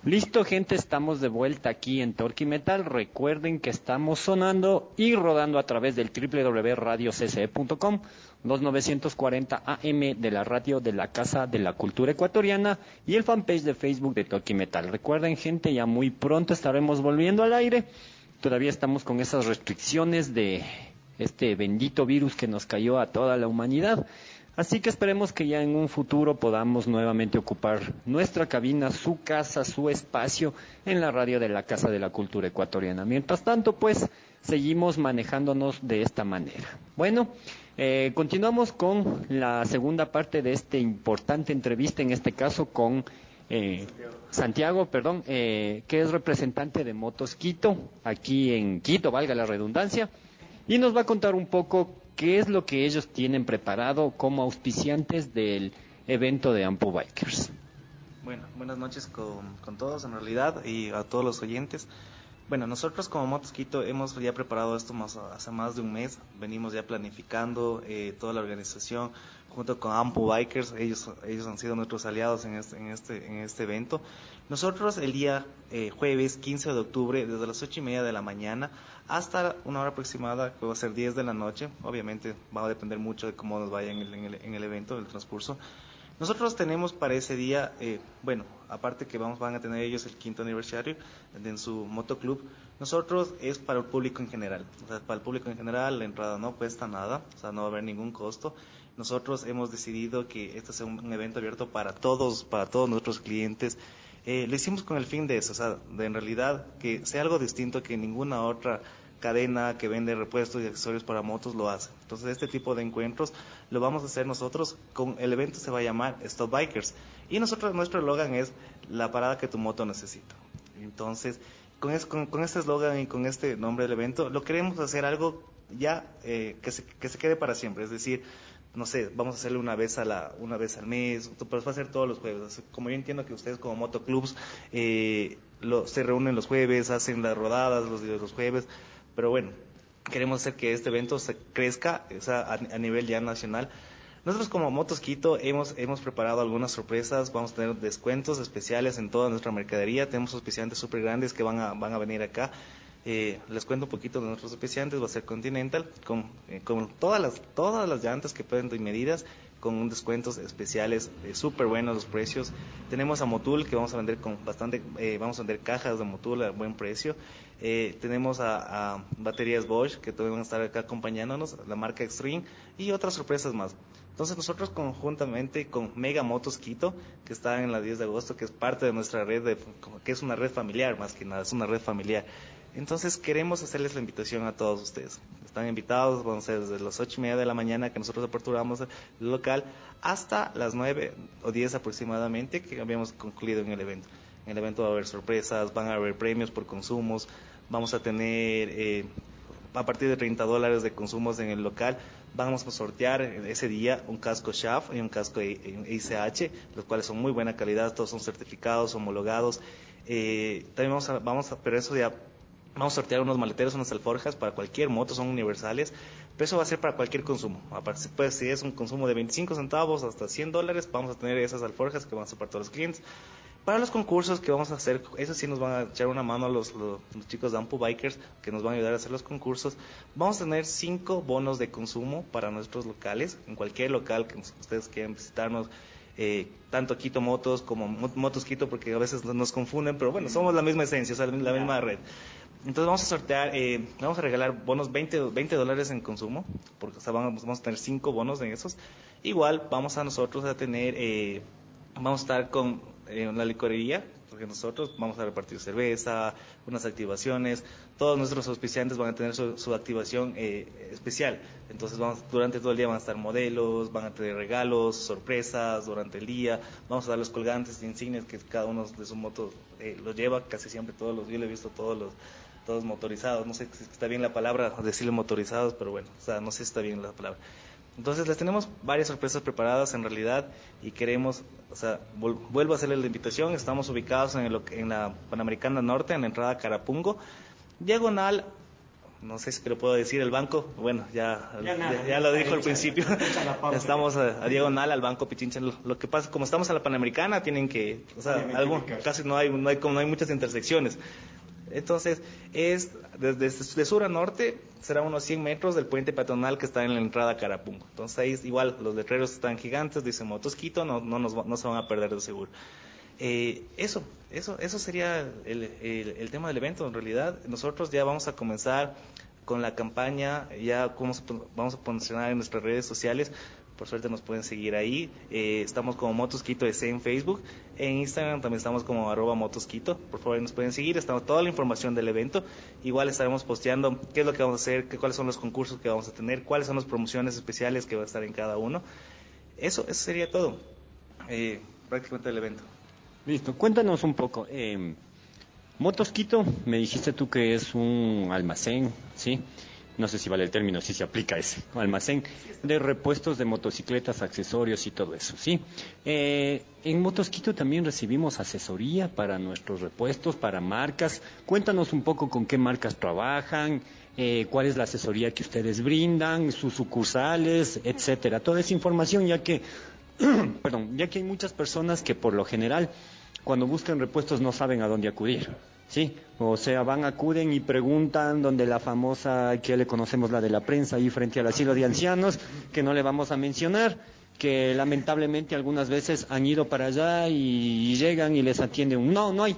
Listo, gente, estamos de vuelta aquí en Torque Metal. Recuerden que estamos sonando y rodando a través del doble u doble u doble u punto radio c c e punto com, los novecientos cuarenta A M de la radio de la Casa de la Cultura Ecuatoriana y el fanpage de Facebook de Torque Metal. Recuerden, gente, ya muy pronto estaremos volviendo al aire. Todavía estamos con esas restricciones de este bendito virus que nos cayó a toda la humanidad. Así que esperemos que ya en un futuro podamos nuevamente ocupar nuestra cabina, su casa, su espacio en la radio de la Casa de la Cultura Ecuatoriana. Mientras tanto, pues, seguimos manejándonos de esta manera. Bueno, eh, continuamos con la segunda parte de esta importante entrevista, en este caso con eh, Santiago, perdón, eh, que es representante de Motos Quito, aquí en Quito, valga la redundancia, y nos va a contar un poco qué es lo que ellos tienen preparado como auspiciantes del evento de Ampu Bikers. Bueno, buenas noches con, con todos en realidad y a todos los oyentes. Bueno, nosotros como Motos Quito hemos ya preparado esto más, hace más de un mes, venimos ya planificando eh, toda la organización junto con Ampu Bikers, ellos ellos han sido nuestros aliados en este en este en este evento. Nosotros el día eh, jueves quince de octubre, desde las ocho y media de la mañana hasta una hora aproximada, que va a ser diez de la noche, obviamente va a depender mucho de cómo nos vaya en el, en el, en el evento, el transcurso. Nosotros tenemos para ese día, eh, bueno, aparte que vamos van a tener ellos el quinto aniversario en su motoclub, nosotros es para el público en general, o sea, para el público en general la entrada no cuesta nada, o sea, no va a haber ningún costo. Nosotros hemos decidido que este sea un, un evento abierto para todos, para todos nuestros clientes. Eh, lo hicimos con el fin de eso, o sea, de en realidad que sea algo distinto que ninguna otra cadena que vende repuestos y accesorios para motos lo hace. Entonces este tipo de encuentros lo vamos a hacer nosotros, con el evento se va a llamar Stop Bikers y nosotros nuestro eslogan es la parada que tu moto necesita. Entonces con, es, con, con este eslogan y con este nombre del evento lo queremos hacer algo ya eh, que, se, que se quede para siempre, es decir, no sé, vamos a hacerlo una vez a la, una vez al mes, pero va a ser todos los jueves. Como yo entiendo que ustedes como motoclubs eh, lo, se reúnen los jueves, hacen las rodadas los días los jueves, pero bueno, queremos hacer que este evento se crezca, o sea, a, a nivel ya nacional. Nosotros como Motos Quito hemos, hemos preparado algunas sorpresas, vamos a tener descuentos especiales en toda nuestra mercadería, tenemos auspiciantes súper grandes que van a, van a venir acá. Eh, les cuento un poquito de nuestros auspiciantes, va a ser Continental, con, eh, con todas las todas las llantas que pueden ir medidas, con descuentos especiales, eh, súper buenos los precios. Tenemos a Motul, que vamos a vender con bastante, eh, vamos a vender cajas de Motul a buen precio. Eh, tenemos a, a baterías Bosch, que también van a estar acá acompañándonos, la marca Extreme, y otras sorpresas más. Entonces nosotros conjuntamente con Mega Motos Quito, que está en la diez de agosto, que es parte de nuestra red, de, que es una red familiar más que nada, es una red familiar. Entonces queremos hacerles la invitación a todos ustedes. Están invitados, vamos a ser desde las ocho y media de la mañana que nosotros aperturamos el local hasta las nueve o diez aproximadamente que habíamos concluido en el evento. En el evento va a haber sorpresas, van a haber premios por consumos, vamos a tener eh, a partir de treinta dólares de consumos en el local, vamos a sortear ese día un casco Schaff y un casco I C H, los cuales son muy buena calidad, todos son certificados, homologados. Eh, también vamos a, vamos a, pero eso ya vamos a sortear unos maleteros, unas alforjas para cualquier moto, son universales, pero eso va a ser para cualquier consumo. Aparte, pues, si es un consumo de veinticinco centavos hasta cien dólares, vamos a tener esas alforjas que van a ser para todos los clientes. Para los concursos que vamos a hacer, eso sí nos van a echar una mano los, los, los chicos de Ampu Bikers, que nos van a ayudar a hacer los concursos. Vamos a tener cinco bonos de consumo para nuestros locales, en cualquier local que ustedes quieran visitarnos. Eh, tanto Quito Motos como Motos Quito, porque a veces nos confunden, pero bueno, somos la misma esencia, o sea, la misma red. Entonces vamos a sortear, eh, vamos a regalar bonos veinte dólares en consumo, porque o sea, vamos, vamos a tener cinco bonos de esos. Igual vamos a nosotros a tener, eh, vamos a estar con eh, una licorería, porque nosotros vamos a repartir cerveza, unas activaciones, todos nuestros auspiciantes van a tener su, su activación eh, especial. Entonces vamos, durante todo el día van a estar modelos, van a tener regalos, sorpresas durante el día, vamos a dar los colgantes y insignias que cada uno de sus motos eh, los lleva, casi siempre todos los, yo lo he visto todos los todos motorizados, no sé si está bien la palabra decirle motorizados, pero bueno, o sea, no sé si está bien la palabra. Entonces les tenemos varias sorpresas preparadas en realidad y queremos, o sea, vuelvo a hacerles la invitación. Estamos ubicados en, el, en la Panamericana Norte, en la entrada Carapungo, diagonal, no sé si te lo puedo decir, el banco, bueno, ya, ya, nada, ya, ya lo dijo al principio, estamos a, a diagonal al Banco Pichincha. Lo, lo que pasa, como estamos a la Panamericana, tienen que, o sea, algo, casi no hay, no hay, no hay muchas intersecciones. Entonces, es desde de sur a norte, será unos cien metros del puente peatonal que está en la entrada a Carapungo. Entonces, ahí igual, los letreros están gigantes, dice Motos Quito, no, no, nos, no se van a perder de seguro. Eh, eso, eso, eso sería el, el, el tema del evento. En realidad, nosotros ya vamos a comenzar con la campaña, ya vamos, vamos a posicionar en nuestras redes sociales. Por suerte nos pueden seguir ahí. Eh, estamos como Motos Quito E C en Facebook. En Instagram también estamos como arroba Motos Quito. Por favor, nos pueden seguir. Estamos toda la información del evento. Igual estaremos posteando qué es lo que vamos a hacer, qué, cuáles son los concursos que vamos a tener, cuáles son las promociones especiales que va a estar en cada uno. Eso, eso sería todo. Eh, prácticamente el evento. Listo. Cuéntanos un poco. Eh, Motos Quito, me dijiste tú que es un almacén, ¿sí? No sé si vale el término, si se aplica ese almacén de repuestos de motocicletas, accesorios y todo eso, ¿sí? Eh, en Motos Quito también recibimos asesoría para nuestros repuestos, para marcas. Cuéntanos un poco con qué marcas trabajan, eh, cuál es la asesoría que ustedes brindan, sus sucursales, etcétera. Toda esa información, ya que, perdón, ya que hay muchas personas que por lo general, cuando buscan repuestos no saben a dónde acudir. Sí, o sea, van, acuden y preguntan donde la famosa, que le conocemos, la de la prensa, ahí frente al asilo de ancianos, que no le vamos a mencionar, que lamentablemente algunas veces han ido para allá y, y llegan y les atienden un no, no hay,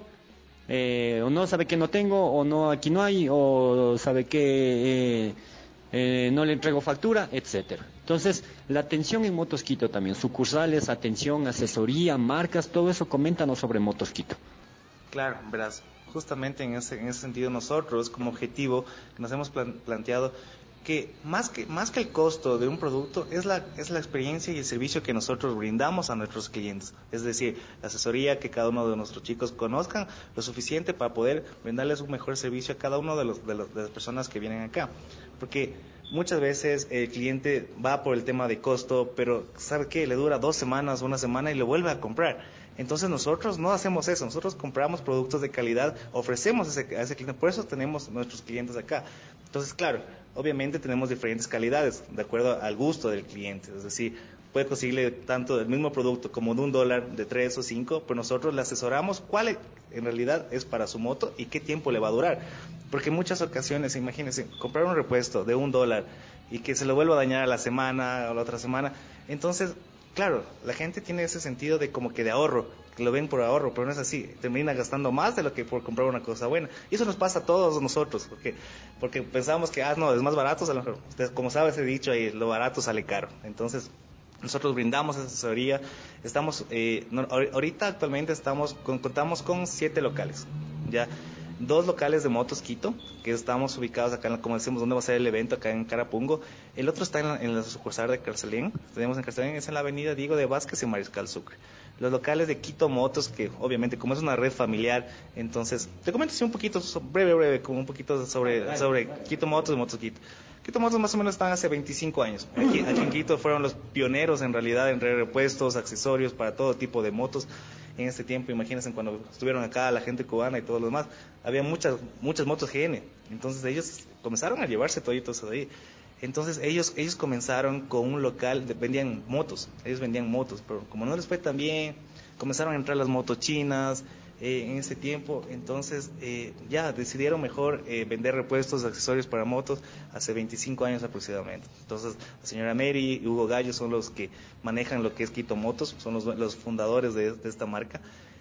eh, o no sabe que no tengo, o no, aquí no hay, o sabe que eh, eh, no le entrego factura, etcétera. Entonces, la atención en Motos Quito también, sucursales, atención, asesoría, marcas, todo eso, coméntanos sobre Motos Quito. Claro, verás, justamente en ese, en ese sentido nosotros como objetivo nos hemos plan, planteado que más que más que el costo de un producto es la es la experiencia y el servicio que nosotros brindamos a nuestros clientes, es decir, la asesoría, que cada uno de nuestros chicos conozcan lo suficiente para poder brindarles un mejor servicio a cada uno de los de, los, de las personas que vienen acá, porque muchas veces el cliente va por el tema de costo, pero ¿sabe qué? Le dura dos semanas, una semana y lo vuelve a comprar. Entonces nosotros no hacemos eso, nosotros compramos productos de calidad, ofrecemos ese, a ese cliente, por eso tenemos nuestros clientes acá. Entonces, claro, obviamente tenemos diferentes calidades, de acuerdo al gusto del cliente, es decir, puede conseguirle tanto el mismo producto como de un dólar, de tres o cinco, pero nosotros le asesoramos cuál en realidad es para su moto y qué tiempo le va a durar. Porque en muchas ocasiones, imagínense, comprar un repuesto de un dólar y que se lo vuelva a dañar a la semana o la otra semana, entonces, claro, la gente tiene ese sentido de como que de ahorro, que lo ven por ahorro, pero no es así, termina gastando más de lo que por comprar una cosa buena. Y eso nos pasa a todos nosotros, porque porque pensamos que, ah, no, es más barato, a lo mejor, como sabes, he dicho ahí, lo barato sale caro. Entonces, nosotros brindamos asesoría, estamos, eh, no, ahorita actualmente estamos, con, contamos con siete locales, ya. Dos locales de Motos Quito, que estamos ubicados acá, en, como decimos, donde va a ser el evento, acá en Carapungo. El otro está en la, en la sucursal de Carcelén. Tenemos en Carcelén, es en la avenida Diego de Vázquez y Mariscal Sucre. Los locales de Quito Motos, que obviamente como es una red familiar, entonces, te comento así un poquito, breve, breve, como un poquito sobre, sobre Quito Motos y Motos Quito. Quito Motos más o menos están hace veinticinco años. Aquí, aquí en Quito fueron los pioneros en realidad en repuestos, accesorios para todo tipo de motos. En este tiempo, imagínense cuando estuvieron acá la gente cubana y todo lo demás, había muchas muchas motos G N, entonces ellos comenzaron a llevarse toditos de ahí. Entonces ellos ellos comenzaron con un local, de, vendían motos, ellos vendían motos, pero como no les fue tan bien, comenzaron a entrar las motos chinas eh, en ese tiempo, entonces eh, ya decidieron mejor eh, vender repuestos, accesorios para motos hace veinticinco años aproximadamente. Entonces la señora Mary y Hugo Gallo son los que manejan lo que es Quito Motos, son los, los fundadores de, de esta marca.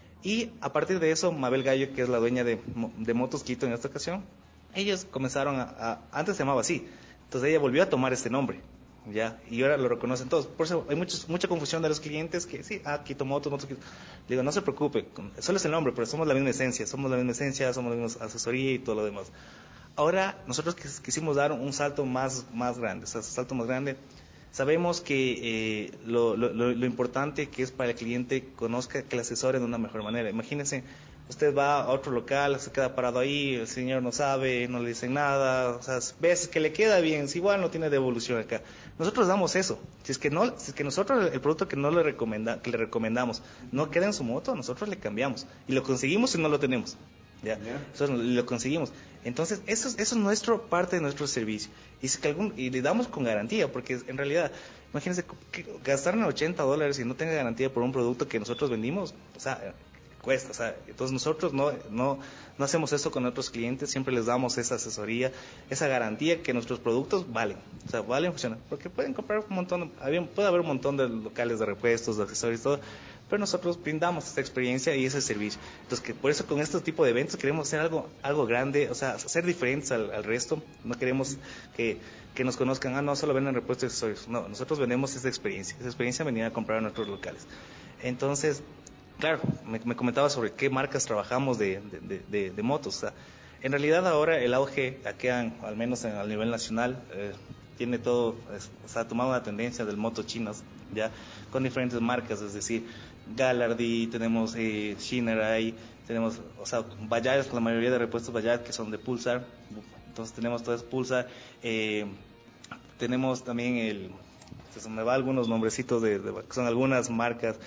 Y a partir de eso, Mabel Gallo, que es la dueña de, de Motos Quito en esta ocasión, ellos comenzaron a, a, antes se llamaba así, entonces ella volvió a tomar este nombre, ya, y ahora lo reconocen todos. Por eso hay muchos, mucha confusión de los clientes que sí, ah, Quito Motos, Motos Quito. Digo, no se preocupe, solo es el nombre, pero somos la misma esencia, somos la misma esencia, somos la misma asesoría y todo lo demás. Ahora, nosotros quisimos dar un salto más, más grande, o sea, un salto más grande. Sabemos que eh, lo, lo, lo importante que es para el cliente conozca, que le asesoren de una mejor manera. Imagínense, usted va a otro local, se queda parado ahí, el señor no sabe, no le dicen nada, o sea, ves que le queda bien, si igual no tiene devolución acá. Nosotros damos eso. Si es que no, si es que nosotros el producto que no le recomenda, que le recomendamos no queda en su moto, nosotros le cambiamos y lo conseguimos si no lo tenemos. ¿ya? Eso lo conseguimos. Entonces, eso, es- eso es nuestro parte de nuestro servicio. Y, si que algún, y le damos con garantía, porque en realidad, imagínense, que gastar ochenta dólares y no tenga garantía por un producto que nosotros vendimos, o sea, cuesta. O sea, entonces nosotros no, no, no hacemos eso con nuestros clientes, siempre les damos esa asesoría, esa garantía que nuestros productos valen. O sea, valen, funcionan. Porque pueden comprar un montón, había- puede haber un montón de locales de repuestos, de accesorios y todo, pero nosotros brindamos esta experiencia y ese servicio. Entonces, que por eso con este tipo de eventos queremos hacer algo algo grande, o sea, ser diferentes al, al resto. No queremos que, que nos conozcan, ah, no, solo venden repuestos y accesorios. No, nosotros vendemos esa experiencia, esa experiencia venir a comprar a nuestros locales. Entonces, claro, me, me comentaba sobre qué marcas trabajamos de, de, de, de, de motos. O sea, en realidad ahora el auge, aquí en- al menos en, a nivel nacional, eh, tiene todo, es- o sea, ha tomado una tendencia del moto chinos, ya, con diferentes marcas, es decir, Galardi, tenemos eh, Shinerai, tenemos, o sea, Bajaj, la mayoría de repuestos Bajaj que son de Pulsar, entonces tenemos todas Pulsar, eh, tenemos también el, se me va algunos nombrecitos de, de- que son algunas marcas,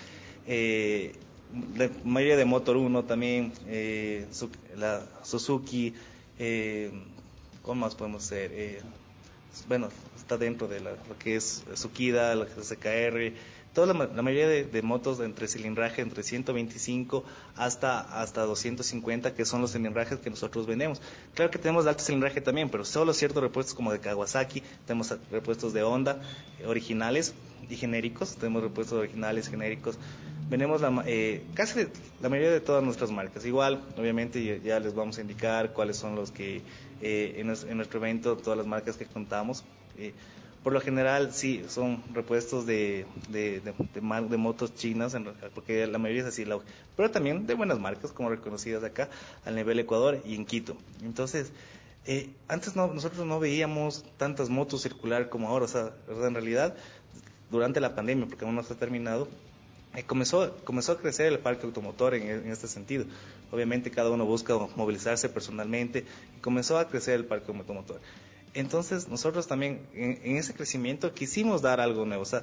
eh, la mayoría de Motor uno también, eh, Su- la Suzuki, eh, ¿cómo más podemos hacer? Eh, bueno, está dentro de la- lo que es Sukida, la S K R, toda la, ma- la mayoría de, de motos de entre cilindraje entre ciento veinticinco hasta hasta doscientos cincuenta, que son los cilindrajes que nosotros vendemos. Claro que tenemos de alto cilindraje también, pero solo ciertos repuestos como de Kawasaki, tenemos repuestos de Honda, eh, originales y genéricos, tenemos repuestos originales, genéricos. Vendemos la, ma- eh, casi la mayoría de todas nuestras marcas. Igual, obviamente, ya, ya les vamos a indicar cuáles son los que eh, en, nues- en nuestro evento, todas las marcas que contamos. Eh, por lo general, sí, son repuestos de, de, de, de mar- de motos chinas, en realidad, porque la mayoría es así, la- pero también de buenas marcas, como reconocidas acá, a nivel Ecuador y en Quito. Entonces, eh, antes no, nosotros no veíamos tantas motos circular como ahora, o sea, en realidad, durante la pandemia, porque aún no está terminado, eh, comenzó, comenzó a crecer el parque automotor en, en este sentido. Obviamente cada uno busca movilizarse personalmente y comenzó a crecer el parque automotor. Entonces nosotros también en, en ese crecimiento quisimos dar algo nuevo. O sea,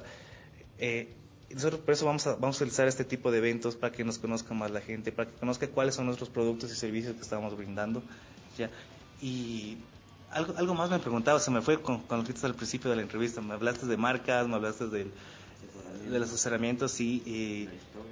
eh, nosotros por eso vamos a, vamos a utilizar este tipo de eventos para que nos conozca más la gente, para que conozca cuáles son nuestros productos y servicios que estamos brindando. ¿Ya? Y algo, algo más me preguntaba, se me fue con, con lo que dijiste al principio de la entrevista. Me hablaste de marcas, me hablaste del de los asesoramientos y eh,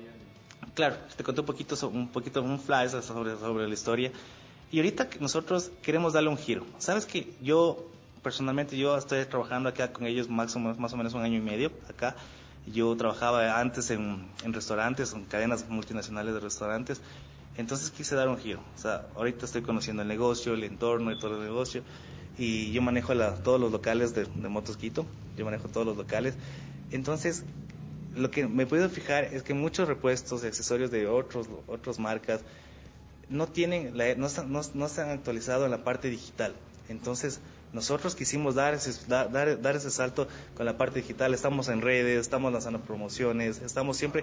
claro, te conté un poquito so- un poquito un flash sobre sobre la historia y ahorita que nosotros queremos darle un giro. Sabes que yo personalmente yo estoy trabajando acá con ellos máximo más o menos un año y medio acá. Yo trabajaba antes en, en restaurantes, en cadenas multinacionales de restaurantes. Entonces quise dar un giro. O sea, ahorita estoy conociendo el negocio, el entorno y todo el negocio. Y yo manejo la, todos los locales de, de Motos Quito. Yo manejo todos los locales. Entonces, lo que me he podido fijar es que muchos repuestos y accesorios de otros otras marcas no tienen la- no, están- no, no se han actualizado en la parte digital. Entonces nosotros quisimos dar ese, dar, dar, dar ese salto con la parte digital. Estamos en redes, estamos lanzando promociones, estamos siempre,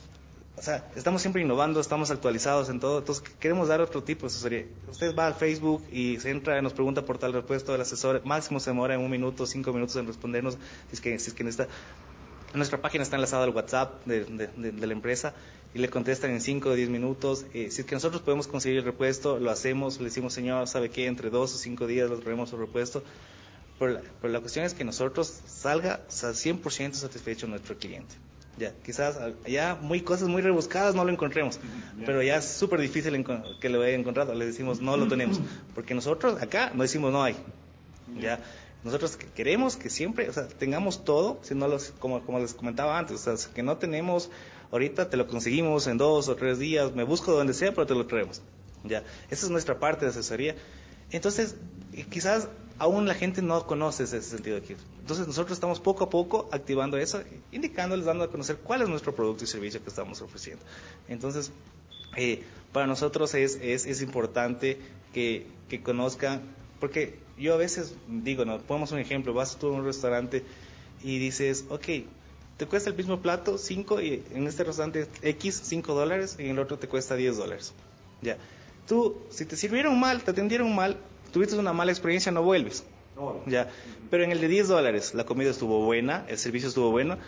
o sea, estamos siempre innovando, estamos actualizados en todo. Entonces queremos dar otro tipo de asesoría. Usted va al Facebook y se entra, nos pregunta por tal repuesto, el asesor máximo se demora en un minuto, cinco minutos en respondernos si es que, si es que necesita. Nuestra página está enlazada al WhatsApp de, de, de, de la empresa y le contestan en cinco o diez minutos. Eh, si es que nosotros podemos conseguir el repuesto, lo hacemos, le decimos, señor, ¿sabe qué? Entre dos o cinco días lo traemos su repuesto. Pero la, pero la cuestión es que nosotros salga o sea, cien por ciento satisfecho nuestro cliente. Ya, quizás ya muy cosas muy rebuscadas no lo encontremos, pero ya es súper difícil encon- que lo haya encontrado. Le decimos, no lo tenemos, porque nosotros acá no decimos no hay. Ya, nosotros que- queremos que siempre, o sea, tengamos todo, si no los, como, como les comentaba antes, o sea, que no tenemos, ahorita te lo conseguimos en dos o tres días, me busco donde sea, pero te lo traemos. Ya, esa es nuestra parte de asesoría. Entonces, eh, quizás aún la gente no conoce ese sentido aquí. Entonces, nosotros estamos poco a poco activando eso, indicándoles, dando a conocer cuál es nuestro producto y servicio que estamos ofreciendo. Entonces, eh, para nosotros es, es, es importante que, que conozcan, porque yo a veces digo, no, ponemos un ejemplo, vas tú a un restaurante y dices, ok, te cuesta el mismo plato, cinco, y en este restaurante X, cinco dólares, y en el otro te cuesta diez dólares. Ya. Tú, si te sirvieron mal, te atendieron mal, tuviste una mala experiencia, no vuelves. Ya. Pero en el de diez dólares, la comida estuvo buena, el servicio estuvo bueno,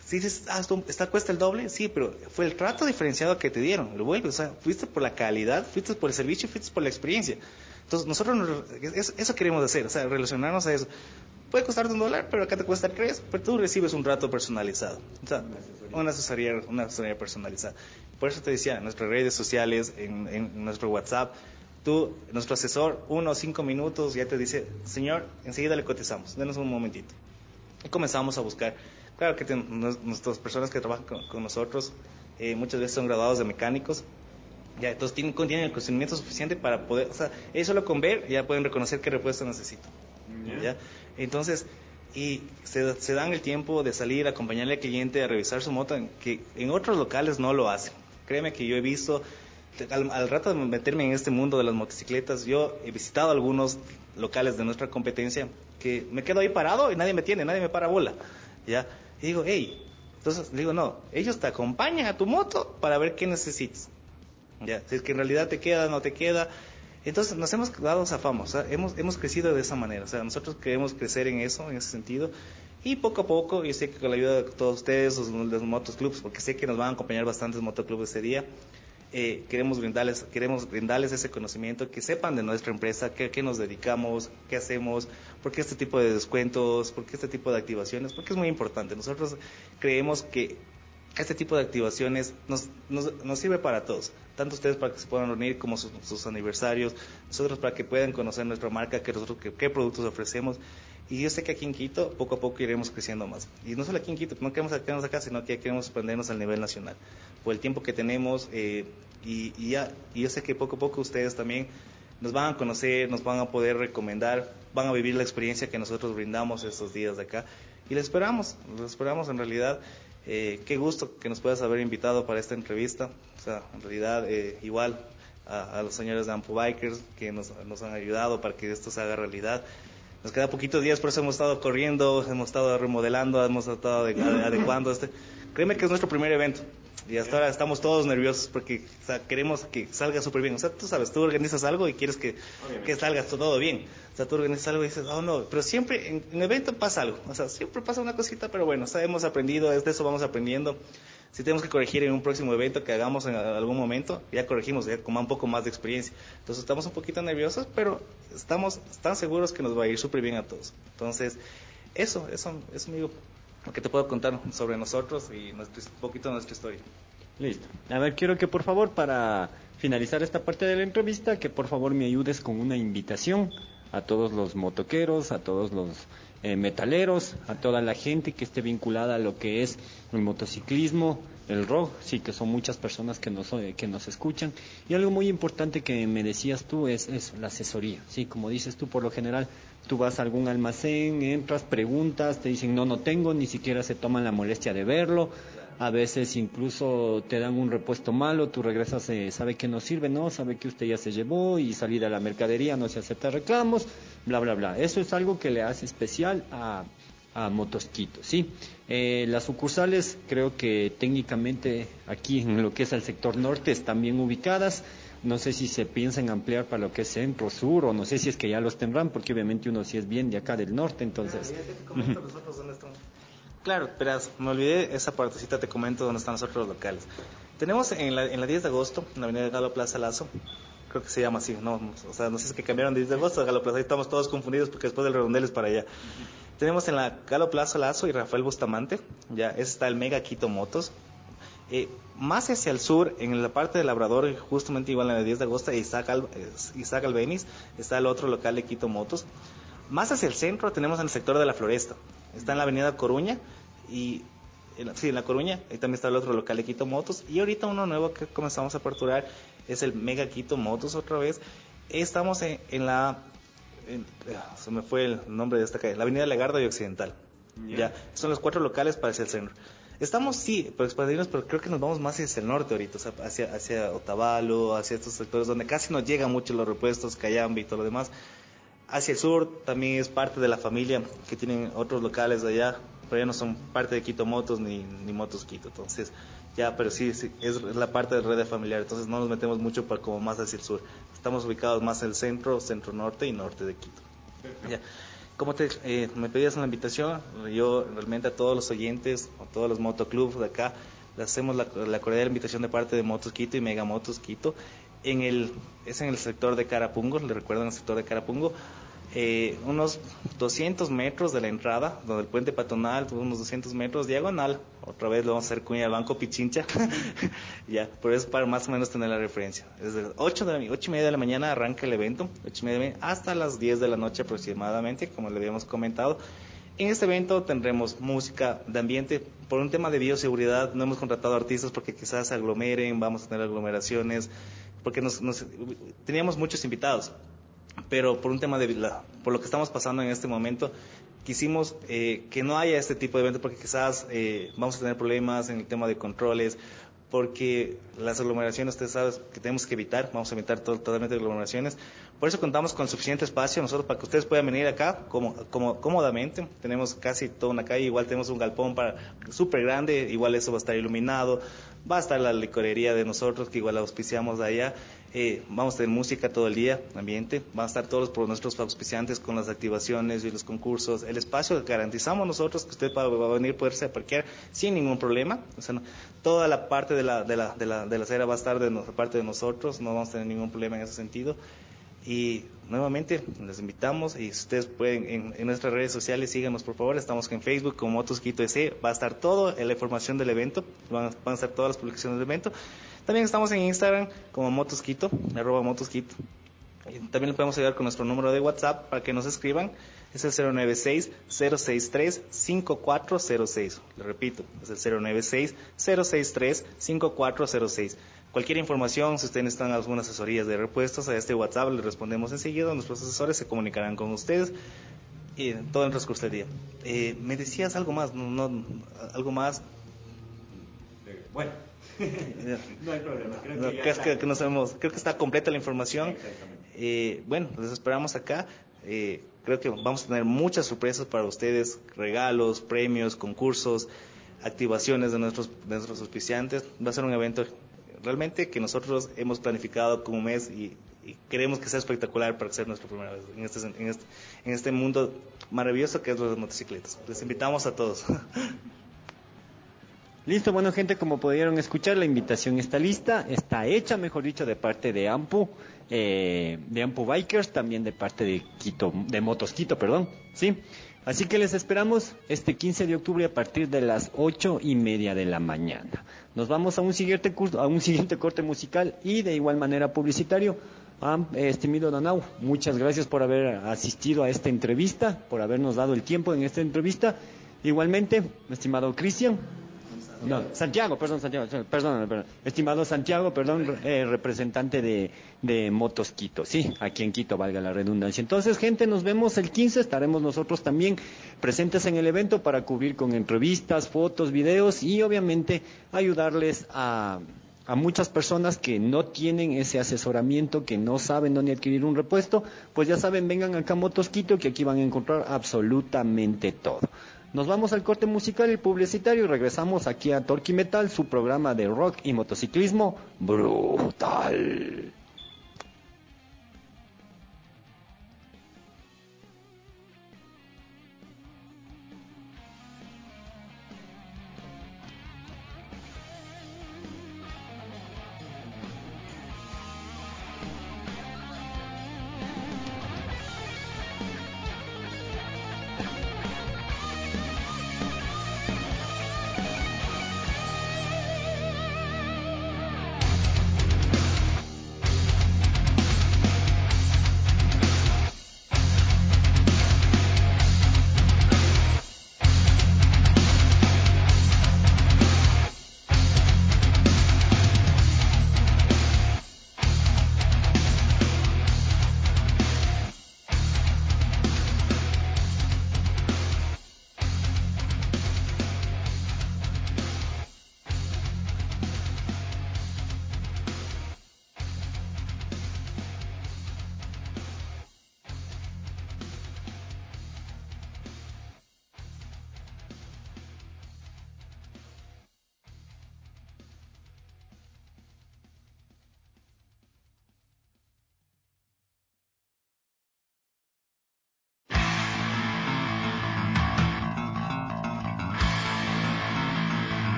Si dices, ah, esto está, cuesta el doble, sí, pero fue el trato diferenciado que te dieron, lo vuelves, o sea, fuiste por la calidad, fuiste por el servicio, fuiste por la experiencia. Entonces, nosotros nos, eso, eso queremos hacer, o sea, relacionarnos a eso. Puede costarte un dólar, pero acá te cuesta tres, pero tú recibes un trato personalizado, o sea, una asesoría, una asesoría personalizada. Por eso te decía, en nuestras redes sociales, en, en nuestro WhatsApp, tú, nuestro asesor, uno o cinco minutos, ya te dice, señor, enseguida le cotizamos, denos un momentito. Y comenzamos a buscar. Claro que ten, nuestras personas que trabajan con, con nosotros, eh, muchas veces son graduados de mecánicos, ya, entonces tienen, tienen el conocimiento suficiente para poder, o sea, ellos solo con ver ya pueden reconocer qué repuesto necesitan. Yeah. ¿Ya? Entonces, y se, se dan el tiempo de salir, acompañarle al cliente a revisar su moto, que en otros locales no lo hacen. Créeme que yo he visto, al, al rato de meterme en este mundo de las motocicletas, yo he visitado algunos locales de nuestra competencia que me quedo ahí parado y nadie me tiene, nadie me para bola, ¿ya? Y digo, hey, entonces digo, no, ellos te acompañan a tu moto para ver qué necesitas, ¿ya? Si es que en realidad te queda, no te queda. Entonces nos hemos dado esa fama, o sea, hemos, hemos crecido de esa manera, o sea, nosotros queremos crecer en eso, en ese sentido, y poco a poco, yo sé que con la ayuda de todos ustedes, los, los motoclubs, porque sé que nos van a acompañar bastantes motoclubs ese día, eh, queremos brindarles, queremos brindarles ese conocimiento, que sepan de nuestra empresa, qué, qué nos dedicamos, qué hacemos, por qué este tipo de descuentos, por qué este tipo de activaciones, porque es muy importante. Nosotros creemos que este tipo de activaciones nos, nos, nos sirve para todos, tanto ustedes para que se puedan reunir como sus, sus aniversarios, nosotros para que puedan conocer nuestra marca, qué, nosotros, qué, qué productos ofrecemos. Y yo sé que aquí en Quito poco a poco iremos creciendo más. Y no solo aquí en Quito, no queremos quedarnos acá, sino que queremos expandirnos al nivel nacional. Por el tiempo que tenemos, eh, y, y, ya, y yo sé que poco a poco ustedes también nos van a conocer, nos van a poder recomendar, van a vivir la experiencia que nosotros brindamos estos días de acá. Y les esperamos, les esperamos en realidad. Eh, qué gusto que nos puedas haber invitado para esta entrevista. O sea, en realidad, eh, igual a, a los señores de Ampu Bikers que nos, nos han ayudado para que esto se haga realidad. Nos queda poquitos días, por eso hemos estado corriendo, hemos estado remodelando, hemos estado adecuando este. Créeme que es nuestro primer evento y hasta ahora estamos todos nerviosos porque, o sea, queremos que salga súper bien. O sea, tú sabes, tú organizas algo y quieres que, que salga todo bien. O sea, tú organizas algo y dices, oh no, pero siempre en un evento pasa algo. O sea, siempre pasa una cosita, pero bueno, o sea, hemos aprendido, de eso vamos aprendiendo. Si tenemos que corregir en un próximo evento que hagamos en algún momento, ya corregimos, ya con un poco más de experiencia. Entonces estamos un poquito nerviosos, pero estamos tan seguros que nos va a ir súper bien a todos. Entonces, eso, eso, eso, amigo, lo que te puedo contar sobre nosotros y nuestro, un poquito de nuestra historia. Listo. A ver, quiero que por favor, para finalizar esta parte de la entrevista, que por favor me ayudes con una invitación a todos los motoqueros, a todos los eh, metaleros, a toda la gente que esté vinculada a lo que es el motociclismo, el rock, sí que son muchas personas que nos, eh, que nos escuchan. Y algo muy importante que me decías tú es, es la asesoría, sí, como dices tú, por lo general tú vas a algún almacén, entras, preguntas, te dicen no, no tengo, ni siquiera se toman la molestia de verlo. A veces incluso te dan un repuesto malo, tú regresas, eh, sabe que no sirve, no, sabe que usted ya se llevó y salida a la mercadería no se acepta reclamos, bla, bla, bla. Eso es algo que le hace especial a, a Motosquito, ¿sí? Eh, las sucursales creo que técnicamente aquí en lo que es el sector norte están bien ubicadas. No sé si se piensa en ampliar para lo que es centro, sur, o no sé si es que ya los tendrán, porque obviamente uno sí es bien de acá del norte, entonces... Claro, esperas, me olvidé esa partecita, te comento dónde están los otros locales. Tenemos en la, en la diez de agosto, en la avenida Galo Plaza Lazo, creo que se llama así, no, o sea, no sé si es que cambiaron de diez de agosto a Galo Plaza, ahí estamos todos confundidos porque después del redondel es para allá. Uh-huh. Tenemos en la Galo Plaza Lazo y Rafael Bustamante, ya, ese está el Mega Quito Motos. Eh, más hacia el sur, en la parte de Labrador, justamente igual en la diez de agosto, Isaac, Al, Isaac Albeniz, está el otro local de Quito Motos. Más hacia el centro tenemos en el sector de la Floresta, está en la avenida Coruña, y en, sí, en la Coruña, ahí también está el otro local de Quito Motos, y ahorita uno nuevo que comenzamos a aperturar es el Mega Quito Motos otra vez. Estamos en, en la, en, se me fue el nombre de esta calle, la avenida Legarda y Occidental, yeah. Ya, son los cuatro locales para hacia el centro. Estamos, sí, por expandirnos, pero creo que nos vamos más hacia el norte ahorita, o sea, hacia, hacia Otavalo, hacia estos sectores donde casi no llegan mucho los repuestos, Cayambe y todo lo demás. Hacia el sur también es parte de la familia que tienen otros locales de allá, pero ya no son parte de Quito Motos ni, ni Motos Quito, entonces ya, pero sí, sí es, es la parte de red familiar, entonces no nos metemos mucho para como más hacia el sur. Estamos ubicados más en el centro, centro norte y norte de Quito. Ya. como te, eh, me pedías una invitación, yo realmente a todos los oyentes, a todos los motoclubs de acá, le hacemos la, la cordial invitación de parte de Motos Quito y Mega Motos Quito. En el, es en el sector de Carapungo, le recuerdan el sector de Carapungo, eh, unos doscientos metros de la entrada, donde el puente peatonal, unos doscientos metros, diagonal, otra vez le vamos a hacer cuña al Banco Pichincha, ya, por eso para más o menos tener la referencia. Desde las ocho de la, ocho y media de la mañana arranca el evento, ocho y media de la mañana, hasta las diez de la noche aproximadamente, como le habíamos comentado. En este evento tendremos música de ambiente. Por un tema de bioseguridad no hemos contratado artistas porque quizás se aglomeren, vamos a tener aglomeraciones, porque nos, nos, teníamos muchos invitados, pero por un tema de la, por lo que estamos pasando en este momento, quisimos eh, que no haya este tipo de eventos porque quizás eh, vamos a tener problemas en el tema de controles, porque las aglomeraciones, ustedes saben que tenemos que evitar, vamos a evitar todo, totalmente aglomeraciones. Por eso contamos con suficiente espacio nosotros para que ustedes puedan venir acá como, como, cómodamente. Tenemos casi toda una calle, igual tenemos un galpón para súper grande, igual eso va a estar iluminado, va a estar la licorería de nosotros, que igual la auspiciamos de allá. Eh, vamos a tener música todo el día, ambiente, van a estar todos por nuestros auspiciantes con las activaciones y los concursos. El espacio garantizamos nosotros que usted va, va a venir, poderse parquear sin ningún problema. O sea, no, toda la parte de la, de la, de la, de la acera va a estar de no, parte de nosotros, no vamos a tener ningún problema en ese sentido. Y nuevamente les invitamos, y si ustedes pueden en, en nuestras redes sociales, síganos por favor. Estamos en Facebook como Motos Quito E C, va a estar toda la información del evento, van a, van a estar todas las publicaciones del evento. También estamos en Instagram como Motos Quito, arroba Motos Quito. Y también le podemos ayudar con nuestro número de WhatsApp para que nos escriban, es el cero nueve seis, cero seis tres, cinco cuatro cero seis. Le repito, es el cero nueve seis, cero seis tres, cinco cuatro cero seis. Cualquier información, si ustedes necesitan algunas asesorías de repuestos, a este WhatsApp les respondemos enseguida, nuestros asesores se comunicarán con ustedes y todo el transcurso del día. Eh, me decías algo más, no, no algo más. Bueno, no hay problema. Creo que, no, ya creo está. que, que no sabemos, creo que está completa la información. Eh, bueno, les esperamos acá. Eh, creo que vamos a tener muchas sorpresas para ustedes, regalos, premios, concursos, activaciones de nuestros, de nuestros auspiciantes. Va a ser un evento realmente que nosotros hemos planificado como un mes y, y queremos que sea espectacular para ser nuestra primera vez en este, en este, en este mundo maravilloso que es los motocicletas. Les invitamos a todos. Listo, bueno gente, como pudieron escuchar, la invitación está lista, está hecha, mejor dicho, de parte de Ampu, eh, de Ampu Bikers, también de parte de Quito, de Motos Quito, perdón, sí. Así que les esperamos este quince de octubre a partir de las ocho y media de la mañana. Nos vamos a un siguiente curso, a un siguiente corte musical y de igual manera publicitario. Ah, estimado Danau, muchas gracias por haber asistido a esta entrevista, por habernos dado el tiempo en esta entrevista. Igualmente, estimado Cristian. No, Santiago, perdón, Santiago, perdón, perdón. Estimado Santiago, perdón, eh, representante de, de Motos Quito, sí, aquí en Quito, valga la redundancia. Entonces, gente, nos vemos el quince, estaremos nosotros también presentes en el evento para cubrir con entrevistas, fotos, videos y obviamente ayudarles a, a muchas personas que no tienen ese asesoramiento, que no saben dónde adquirir un repuesto, pues ya saben, vengan acá a Motos Quito, que aquí van a encontrar absolutamente todo. Nos vamos al corte musical y publicitario y regresamos aquí a Torque Metal, su programa de rock y motociclismo brutal.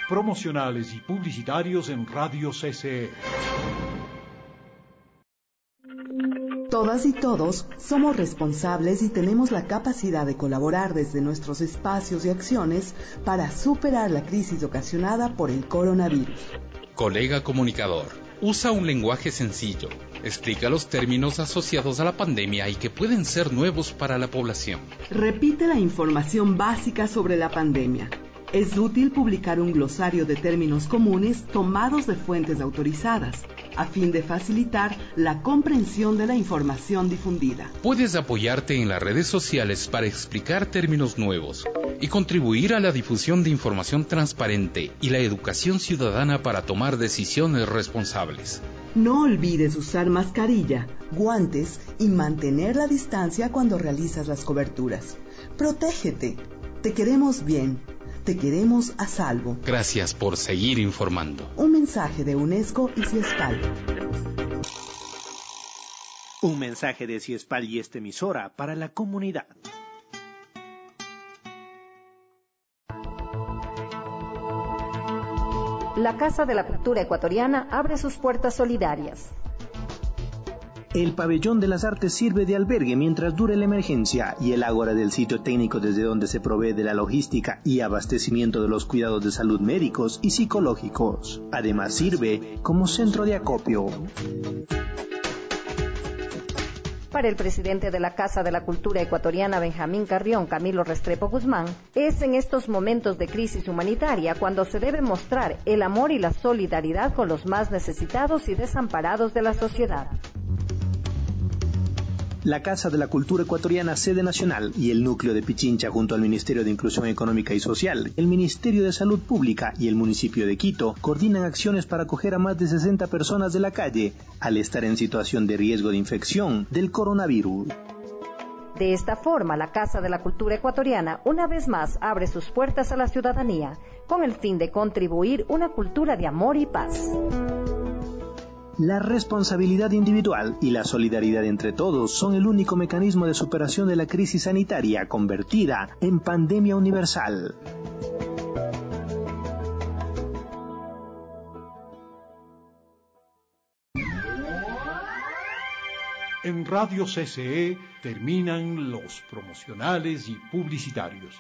promocionales y publicitarios en Radio C C E. Todas y todos somos responsables y tenemos la capacidad de colaborar desde nuestros espacios y acciones para superar la crisis ocasionada por el coronavirus. Colega comunicador, usa un lenguaje sencillo. Explica los términos asociados a la pandemia y que pueden ser nuevos para la población. Repite la información básica sobre la pandemia. Es útil publicar un glosario de términos comunes tomados de fuentes autorizadas, a fin de facilitar la comprensión de la información difundida. Puedes apoyarte en las redes sociales para explicar términos nuevos y contribuir a la difusión de información transparente y la educación ciudadana para tomar decisiones responsables. No olvides usar mascarilla, guantes y mantener la distancia cuando realizas las coberturas. Protégete. Te queremos bien. Te queremos a salvo. Gracias por seguir informando. Un mensaje de UNESCO y CIESPAL. Un mensaje de CIESPAL y esta emisora para la comunidad. La Casa de la Cultura Ecuatoriana abre sus puertas solidarias. El pabellón de las artes sirve de albergue mientras dure la emergencia y el ágora del sitio técnico desde donde se provee de la logística y abastecimiento de los cuidados de salud médicos y psicológicos. Además sirve como centro de acopio. Para el presidente de la Casa de la Cultura Ecuatoriana, Benjamín Carrión, Camilo Restrepo Guzmán, es en estos momentos de crisis humanitaria cuando se debe mostrar el amor y la solidaridad con los más necesitados y desamparados de la sociedad. La Casa de la Cultura Ecuatoriana, sede nacional, y el núcleo de Pichincha junto al Ministerio de Inclusión Económica y Social, el Ministerio de Salud Pública y el municipio de Quito coordinan acciones para acoger a más de sesenta personas de la calle al estar en situación de riesgo de infección del coronavirus. De esta forma, la Casa de la Cultura Ecuatoriana una vez más abre sus puertas a la ciudadanía con el fin de contribuir una cultura de amor y paz. La responsabilidad individual y la solidaridad entre todos son el único mecanismo de superación de la crisis sanitaria convertida en pandemia universal. En Radio C C E terminan los promocionales y publicitarios.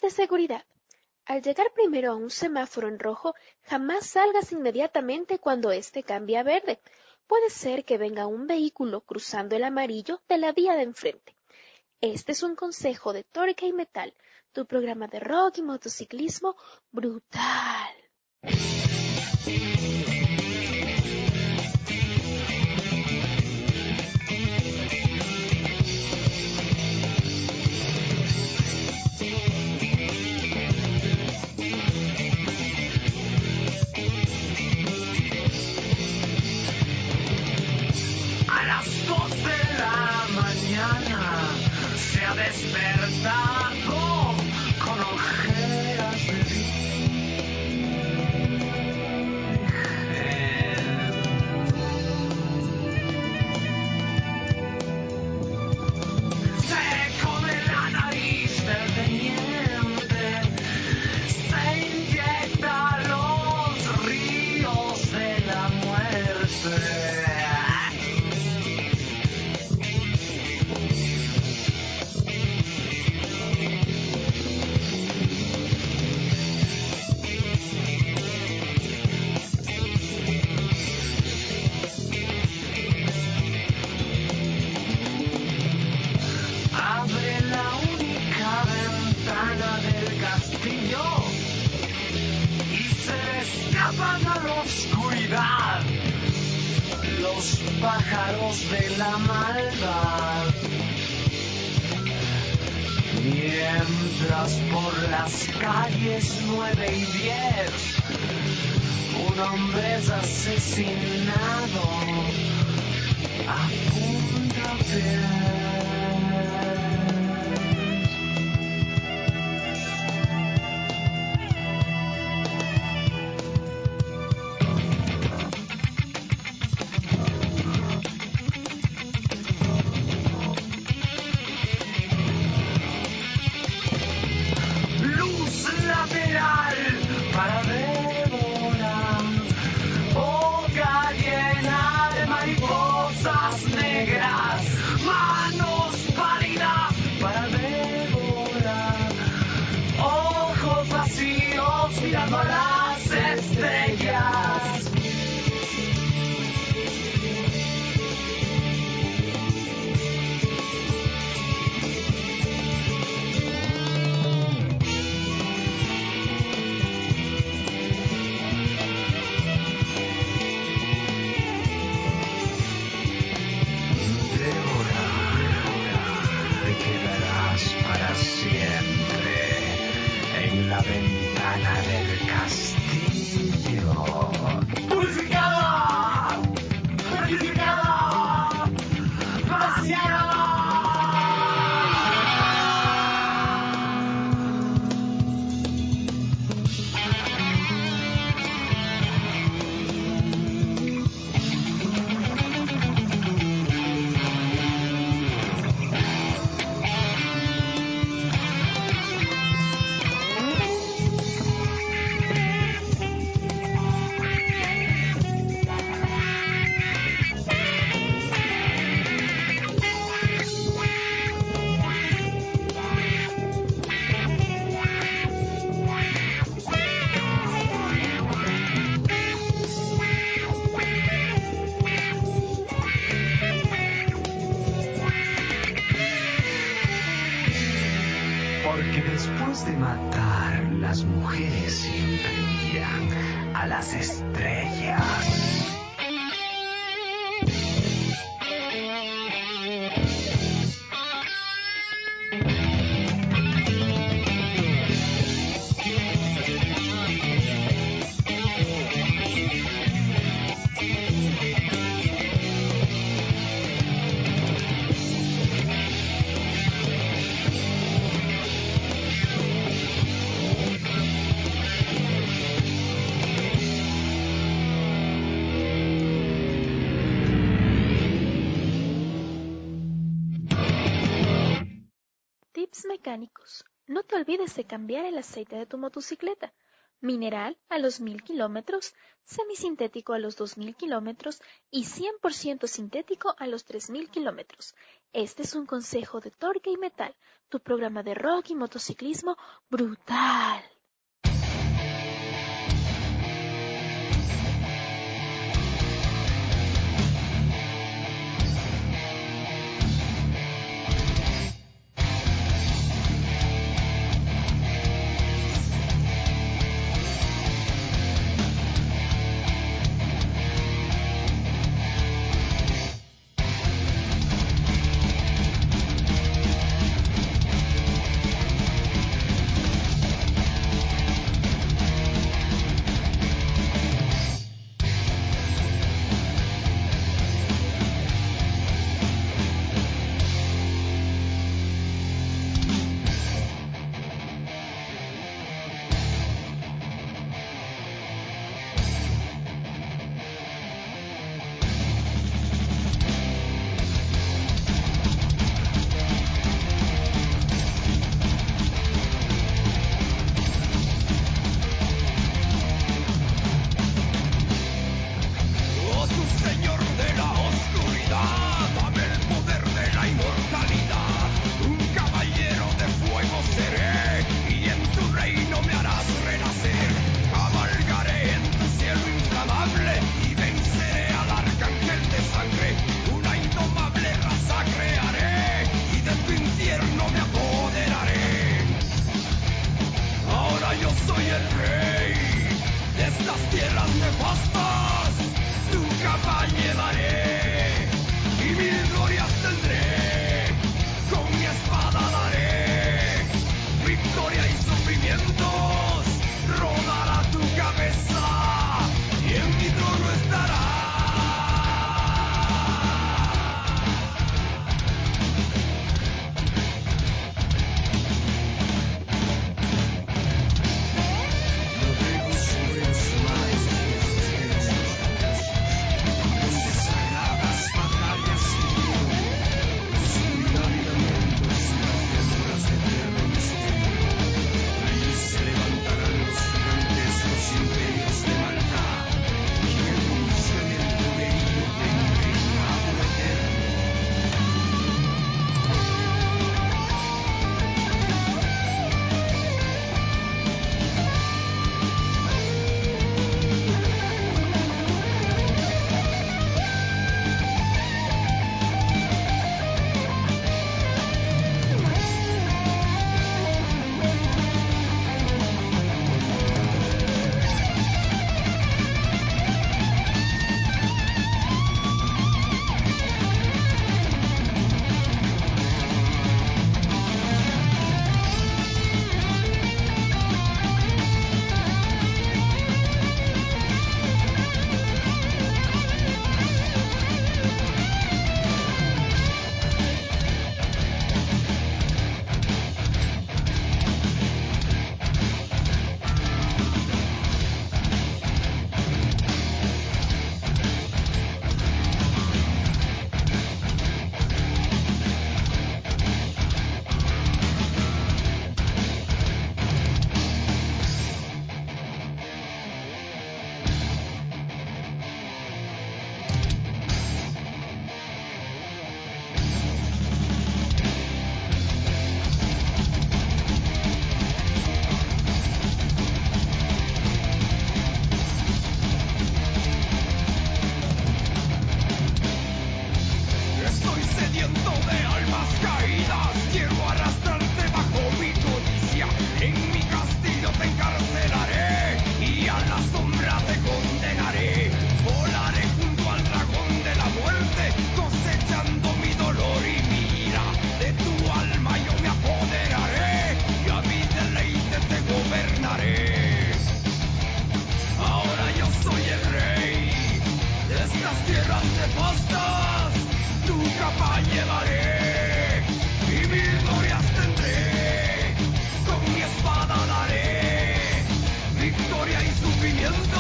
de seguridad. Al llegar primero a un semáforo en rojo, jamás salgas inmediatamente cuando éste cambie a verde. Puede ser que venga un vehículo cruzando el amarillo de la vía de enfrente. Este es un consejo de Torque y Metal, tu programa de rock y motociclismo brutal. A las dos de la mañana se ha despertado con ojeras de virgen. Se come la nariz del teniente, se inyecta los ríos de la muerte. Abre la única ventana del castillo y se le escapan a la oscuridad los pájaros de la maldad. Mientras por las calles nueve y diez un hombre es asesinado a puntapiés. Luz lateral para devorar, boca llena de mariposas negras, manos pálidas para devorar, ojos vacíos mirando a las estrellas. Te quedarás para siempre en la ventana del castillo. ¡Purificada! ¡Purificada! ¡Vaciada! Porque después de matar, las mujeres siempre miran a las estrellas. Tips mecánicos. No te olvides de cambiar el aceite de tu motocicleta. mineral a los mil kilómetros, semisintético a los dos mil kilómetros y cien por ciento sintético a los tres mil kilómetros. Este es un consejo de Torque y Metal, tu programa de rock y motociclismo brutal.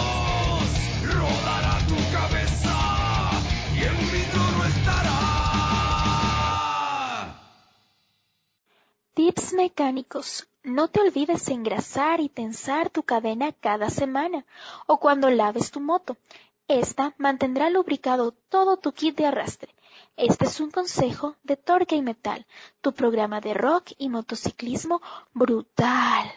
Rodará tu cabeza y en vidrio no estará. Mis mecánicos, no te olvides engrasar y tensar tu cadena cada semana o cuando laves tu moto. Esta mantendrá lubricado todo tu kit de arrastre. Este es un consejo de Torque y Metal, tu programa de rock y motociclismo brutal.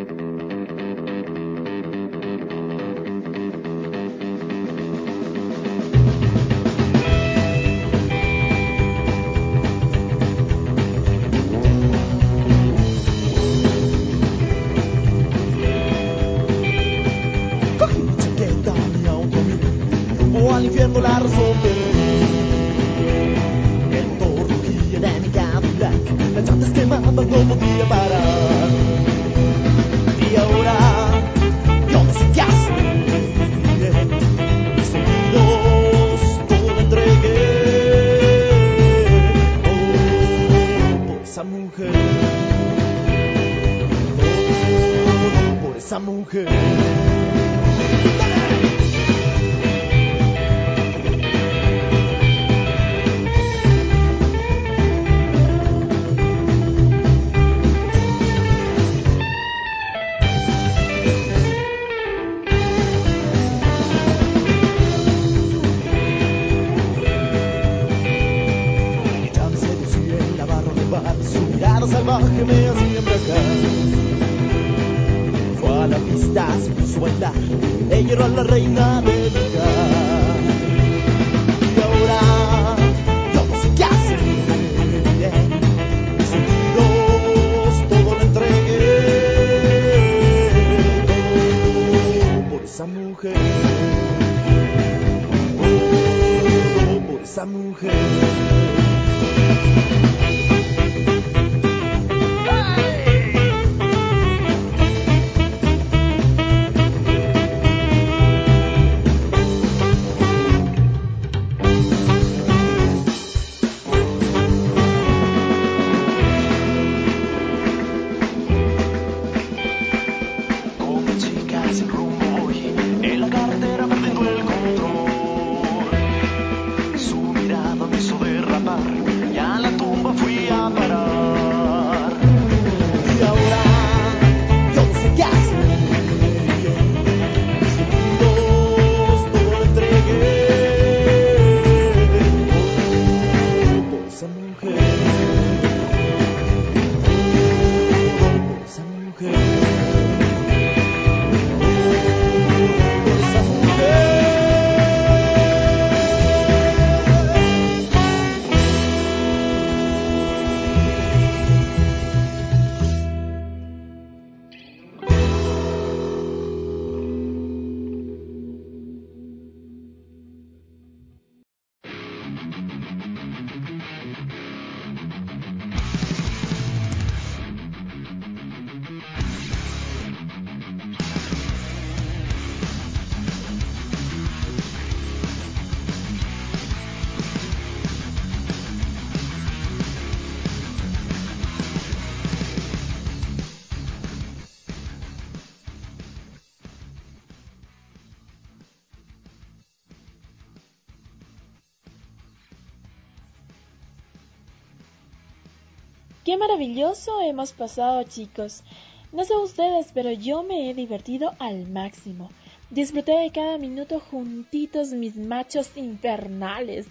Al infierno la resolveré. El motor rugía de mi Cadillac, las llantas quemaban, no podía parar. Y ahora yo no sé qué hacer. Mis sentidos todo lo entregué. Oh, por esa mujer. Oh, por esa mujer. Su mirada salvaje me hacía embriagar. Fue a la pista, se puso a bailar. Ella era la reina del lugar. Y ahora yo no sé qué hacer. Mis sentidos todo lo entregué. Oh, por esa mujer. Oh, por esa mujer. ¡Qué maravilloso hemos pasado, chicos! No sé ustedes, pero yo me he divertido al máximo. Disfruté de cada minuto juntitos mis machos infernales.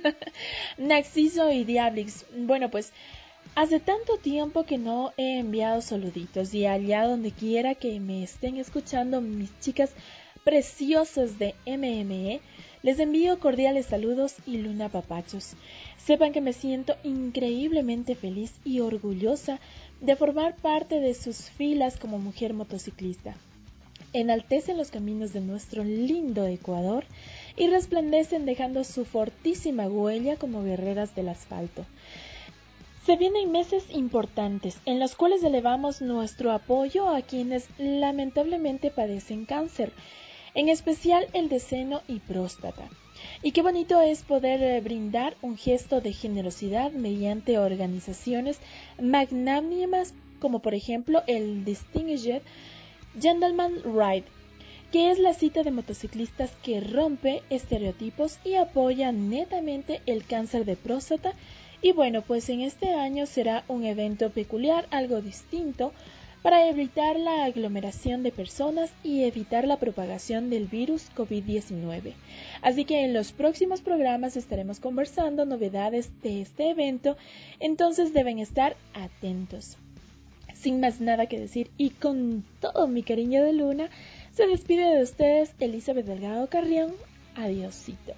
Naxiso y Diablix. Bueno, pues hace tanto tiempo que no he enviado saluditos y allá donde quiera que me estén escuchando mis chicas preciosas de M M E, les envío cordiales saludos y luna papachos. Sepan que me siento increíblemente feliz y orgullosa de formar parte de sus filas como mujer motociclista. Enaltecen los caminos de nuestro lindo Ecuador y resplandecen dejando su fortísima huella como guerreras del asfalto. Se vienen meses importantes en los cuales elevamos nuestro apoyo a quienes lamentablemente padecen cáncer, en especial el de seno y próstata. Y qué bonito es poder eh, brindar un gesto de generosidad mediante organizaciones magnánimas como por ejemplo el Distinguished Gentleman Ride, que es la cita de motociclistas que rompe estereotipos y apoya netamente el cáncer de próstata Y bueno, pues en este año será un evento peculiar, algo distinto, para evitar la aglomeración de personas y evitar la propagación del virus COVID diecinueve. Así que en los próximos programas estaremos conversando novedades de este evento, entonces deben estar atentos. Sin más nada que decir y con todo mi cariño de luna, se despide de ustedes Elizabeth Delgado Carrión. Adiósito.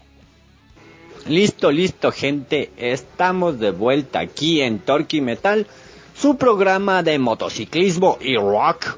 Listo, listo, gente. Estamos de vuelta aquí en Torque y Metal, su programa de motociclismo y rock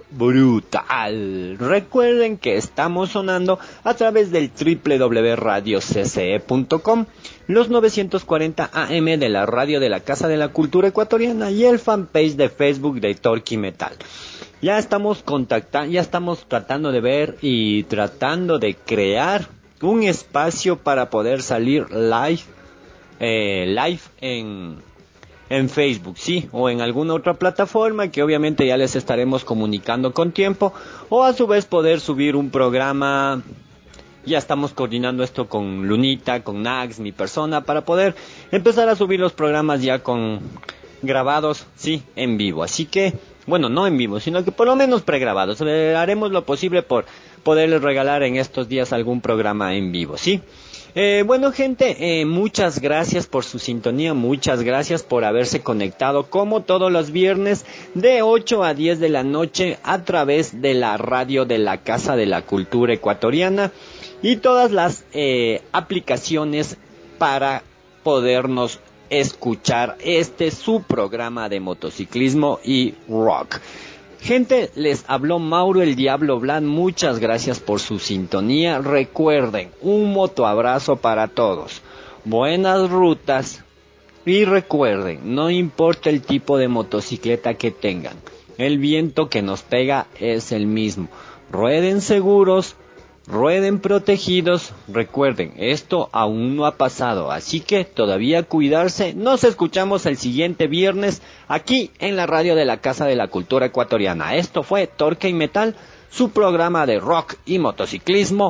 brutal. Recuerden que estamos sonando a través del doble u doble u doble u punto radio c c e punto com, los novecientos cuarenta A M de la radio de la Casa de la Cultura Ecuatoriana y el fanpage de Facebook de Torque y Metal. Ya estamos contactando, ya estamos tratando de ver y tratando de crear un espacio para poder salir live, eh, live en en Facebook, sí, o en alguna otra plataforma que obviamente ya les estaremos comunicando con tiempo, o a su vez poder subir un programa. Ya estamos coordinando esto con Lunita, con Nax, mi persona, para poder empezar a subir los programas ya con grabados, sí, en vivo. Así que, bueno, no en vivo, sino que por lo menos pregrabados. Eh, haremos lo posible por poderles regalar en estos días algún programa en vivo, sí. Eh, bueno, gente, eh, muchas gracias por su sintonía, muchas gracias por haberse conectado como todos los viernes de ocho a diez de la noche a través de la radio de la Casa de la Cultura Ecuatoriana y todas las eh, aplicaciones para podernos escuchar este su programa de motociclismo y rock. Gente, les habló Mauro el Diablo Blan, muchas gracias por su sintonía. Recuerden, un motoabrazo para todos, buenas rutas y recuerden, no importa el tipo de motocicleta que tengan, el viento que nos pega es el mismo. Rueden seguros, rueden protegidos. Recuerden, esto aún no ha pasado, así que todavía cuidarse. Nos escuchamos el siguiente viernes aquí en la radio de la Casa de la Cultura Ecuatoriana. Esto fue Torque y Metal, su programa de rock y motociclismo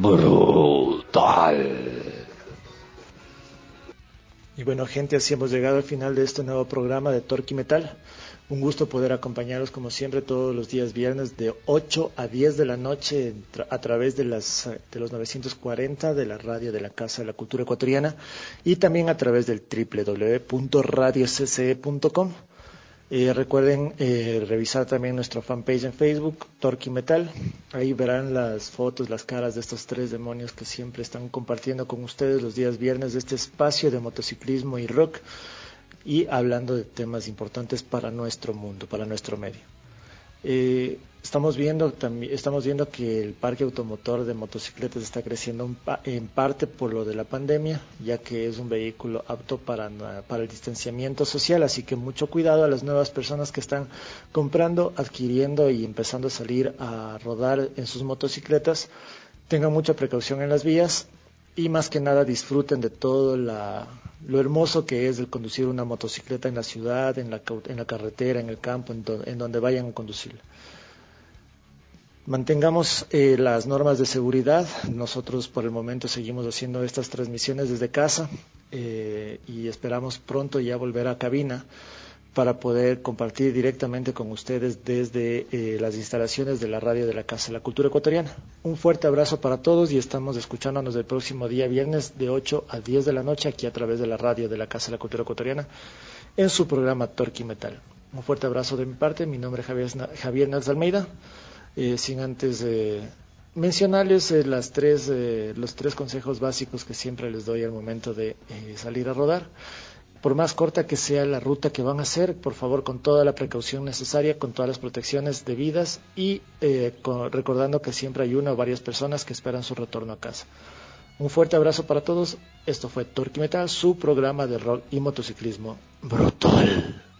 brutal. Y bueno, gente, así hemos llegado al final de este nuevo programa de Torque y Metal. Un gusto poder acompañaros como siempre todos los días viernes de ocho a diez de la noche a través de las de los novecientos cuarenta de la radio de la Casa de la Cultura Ecuatoriana y también a través del doble u doble u doble u punto radio c c e punto com. Eh, recuerden eh, revisar también nuestro fanpage en Facebook, Torque y Metal. Ahí verán las fotos, las caras de estos tres demonios que siempre están compartiendo con ustedes los días viernes de este espacio de motociclismo y rock, y hablando de temas importantes para nuestro mundo, para nuestro medio. Eh, estamos viendo también, estamos viendo que el parque automotor de motocicletas está creciendo un pa en parte por lo de la pandemia, ya que es un vehículo apto para, para el distanciamiento social, así que mucho cuidado a las nuevas personas que están comprando, adquiriendo y empezando a salir a rodar en sus motocicletas. Tengan mucha precaución en las vías y más que nada disfruten de todo la, lo hermoso que es el conducir una motocicleta en la ciudad, en la, en la carretera, en el campo, en, do, en donde vayan a conducirla. Mantengamos eh, las normas de seguridad. Nosotros por el momento seguimos haciendo estas transmisiones desde casa eh, y esperamos pronto ya volver a cabina para poder compartir directamente con ustedes desde eh, las instalaciones de la radio de la Casa de la Cultura Ecuatoriana. Un fuerte abrazo para todos y estamos escuchándonos el próximo día viernes de ocho a diez de la noche aquí a través de la radio de la Casa de la Cultura Ecuatoriana en su programa Torque y Metal. Un fuerte abrazo de mi parte, mi nombre es Javier, Javier Nax Almeida, eh, sin antes eh, mencionarles eh, las tres, eh, los tres consejos básicos que siempre les doy al momento de eh, salir a rodar. Por más corta que sea la ruta que van a hacer, por favor, con toda la precaución necesaria, con todas las protecciones debidas y eh, con, recordando que siempre hay una o varias personas que esperan su retorno a casa. Un fuerte abrazo para todos. Esto fue Torque y Metal, su programa de rock y motociclismo brutal.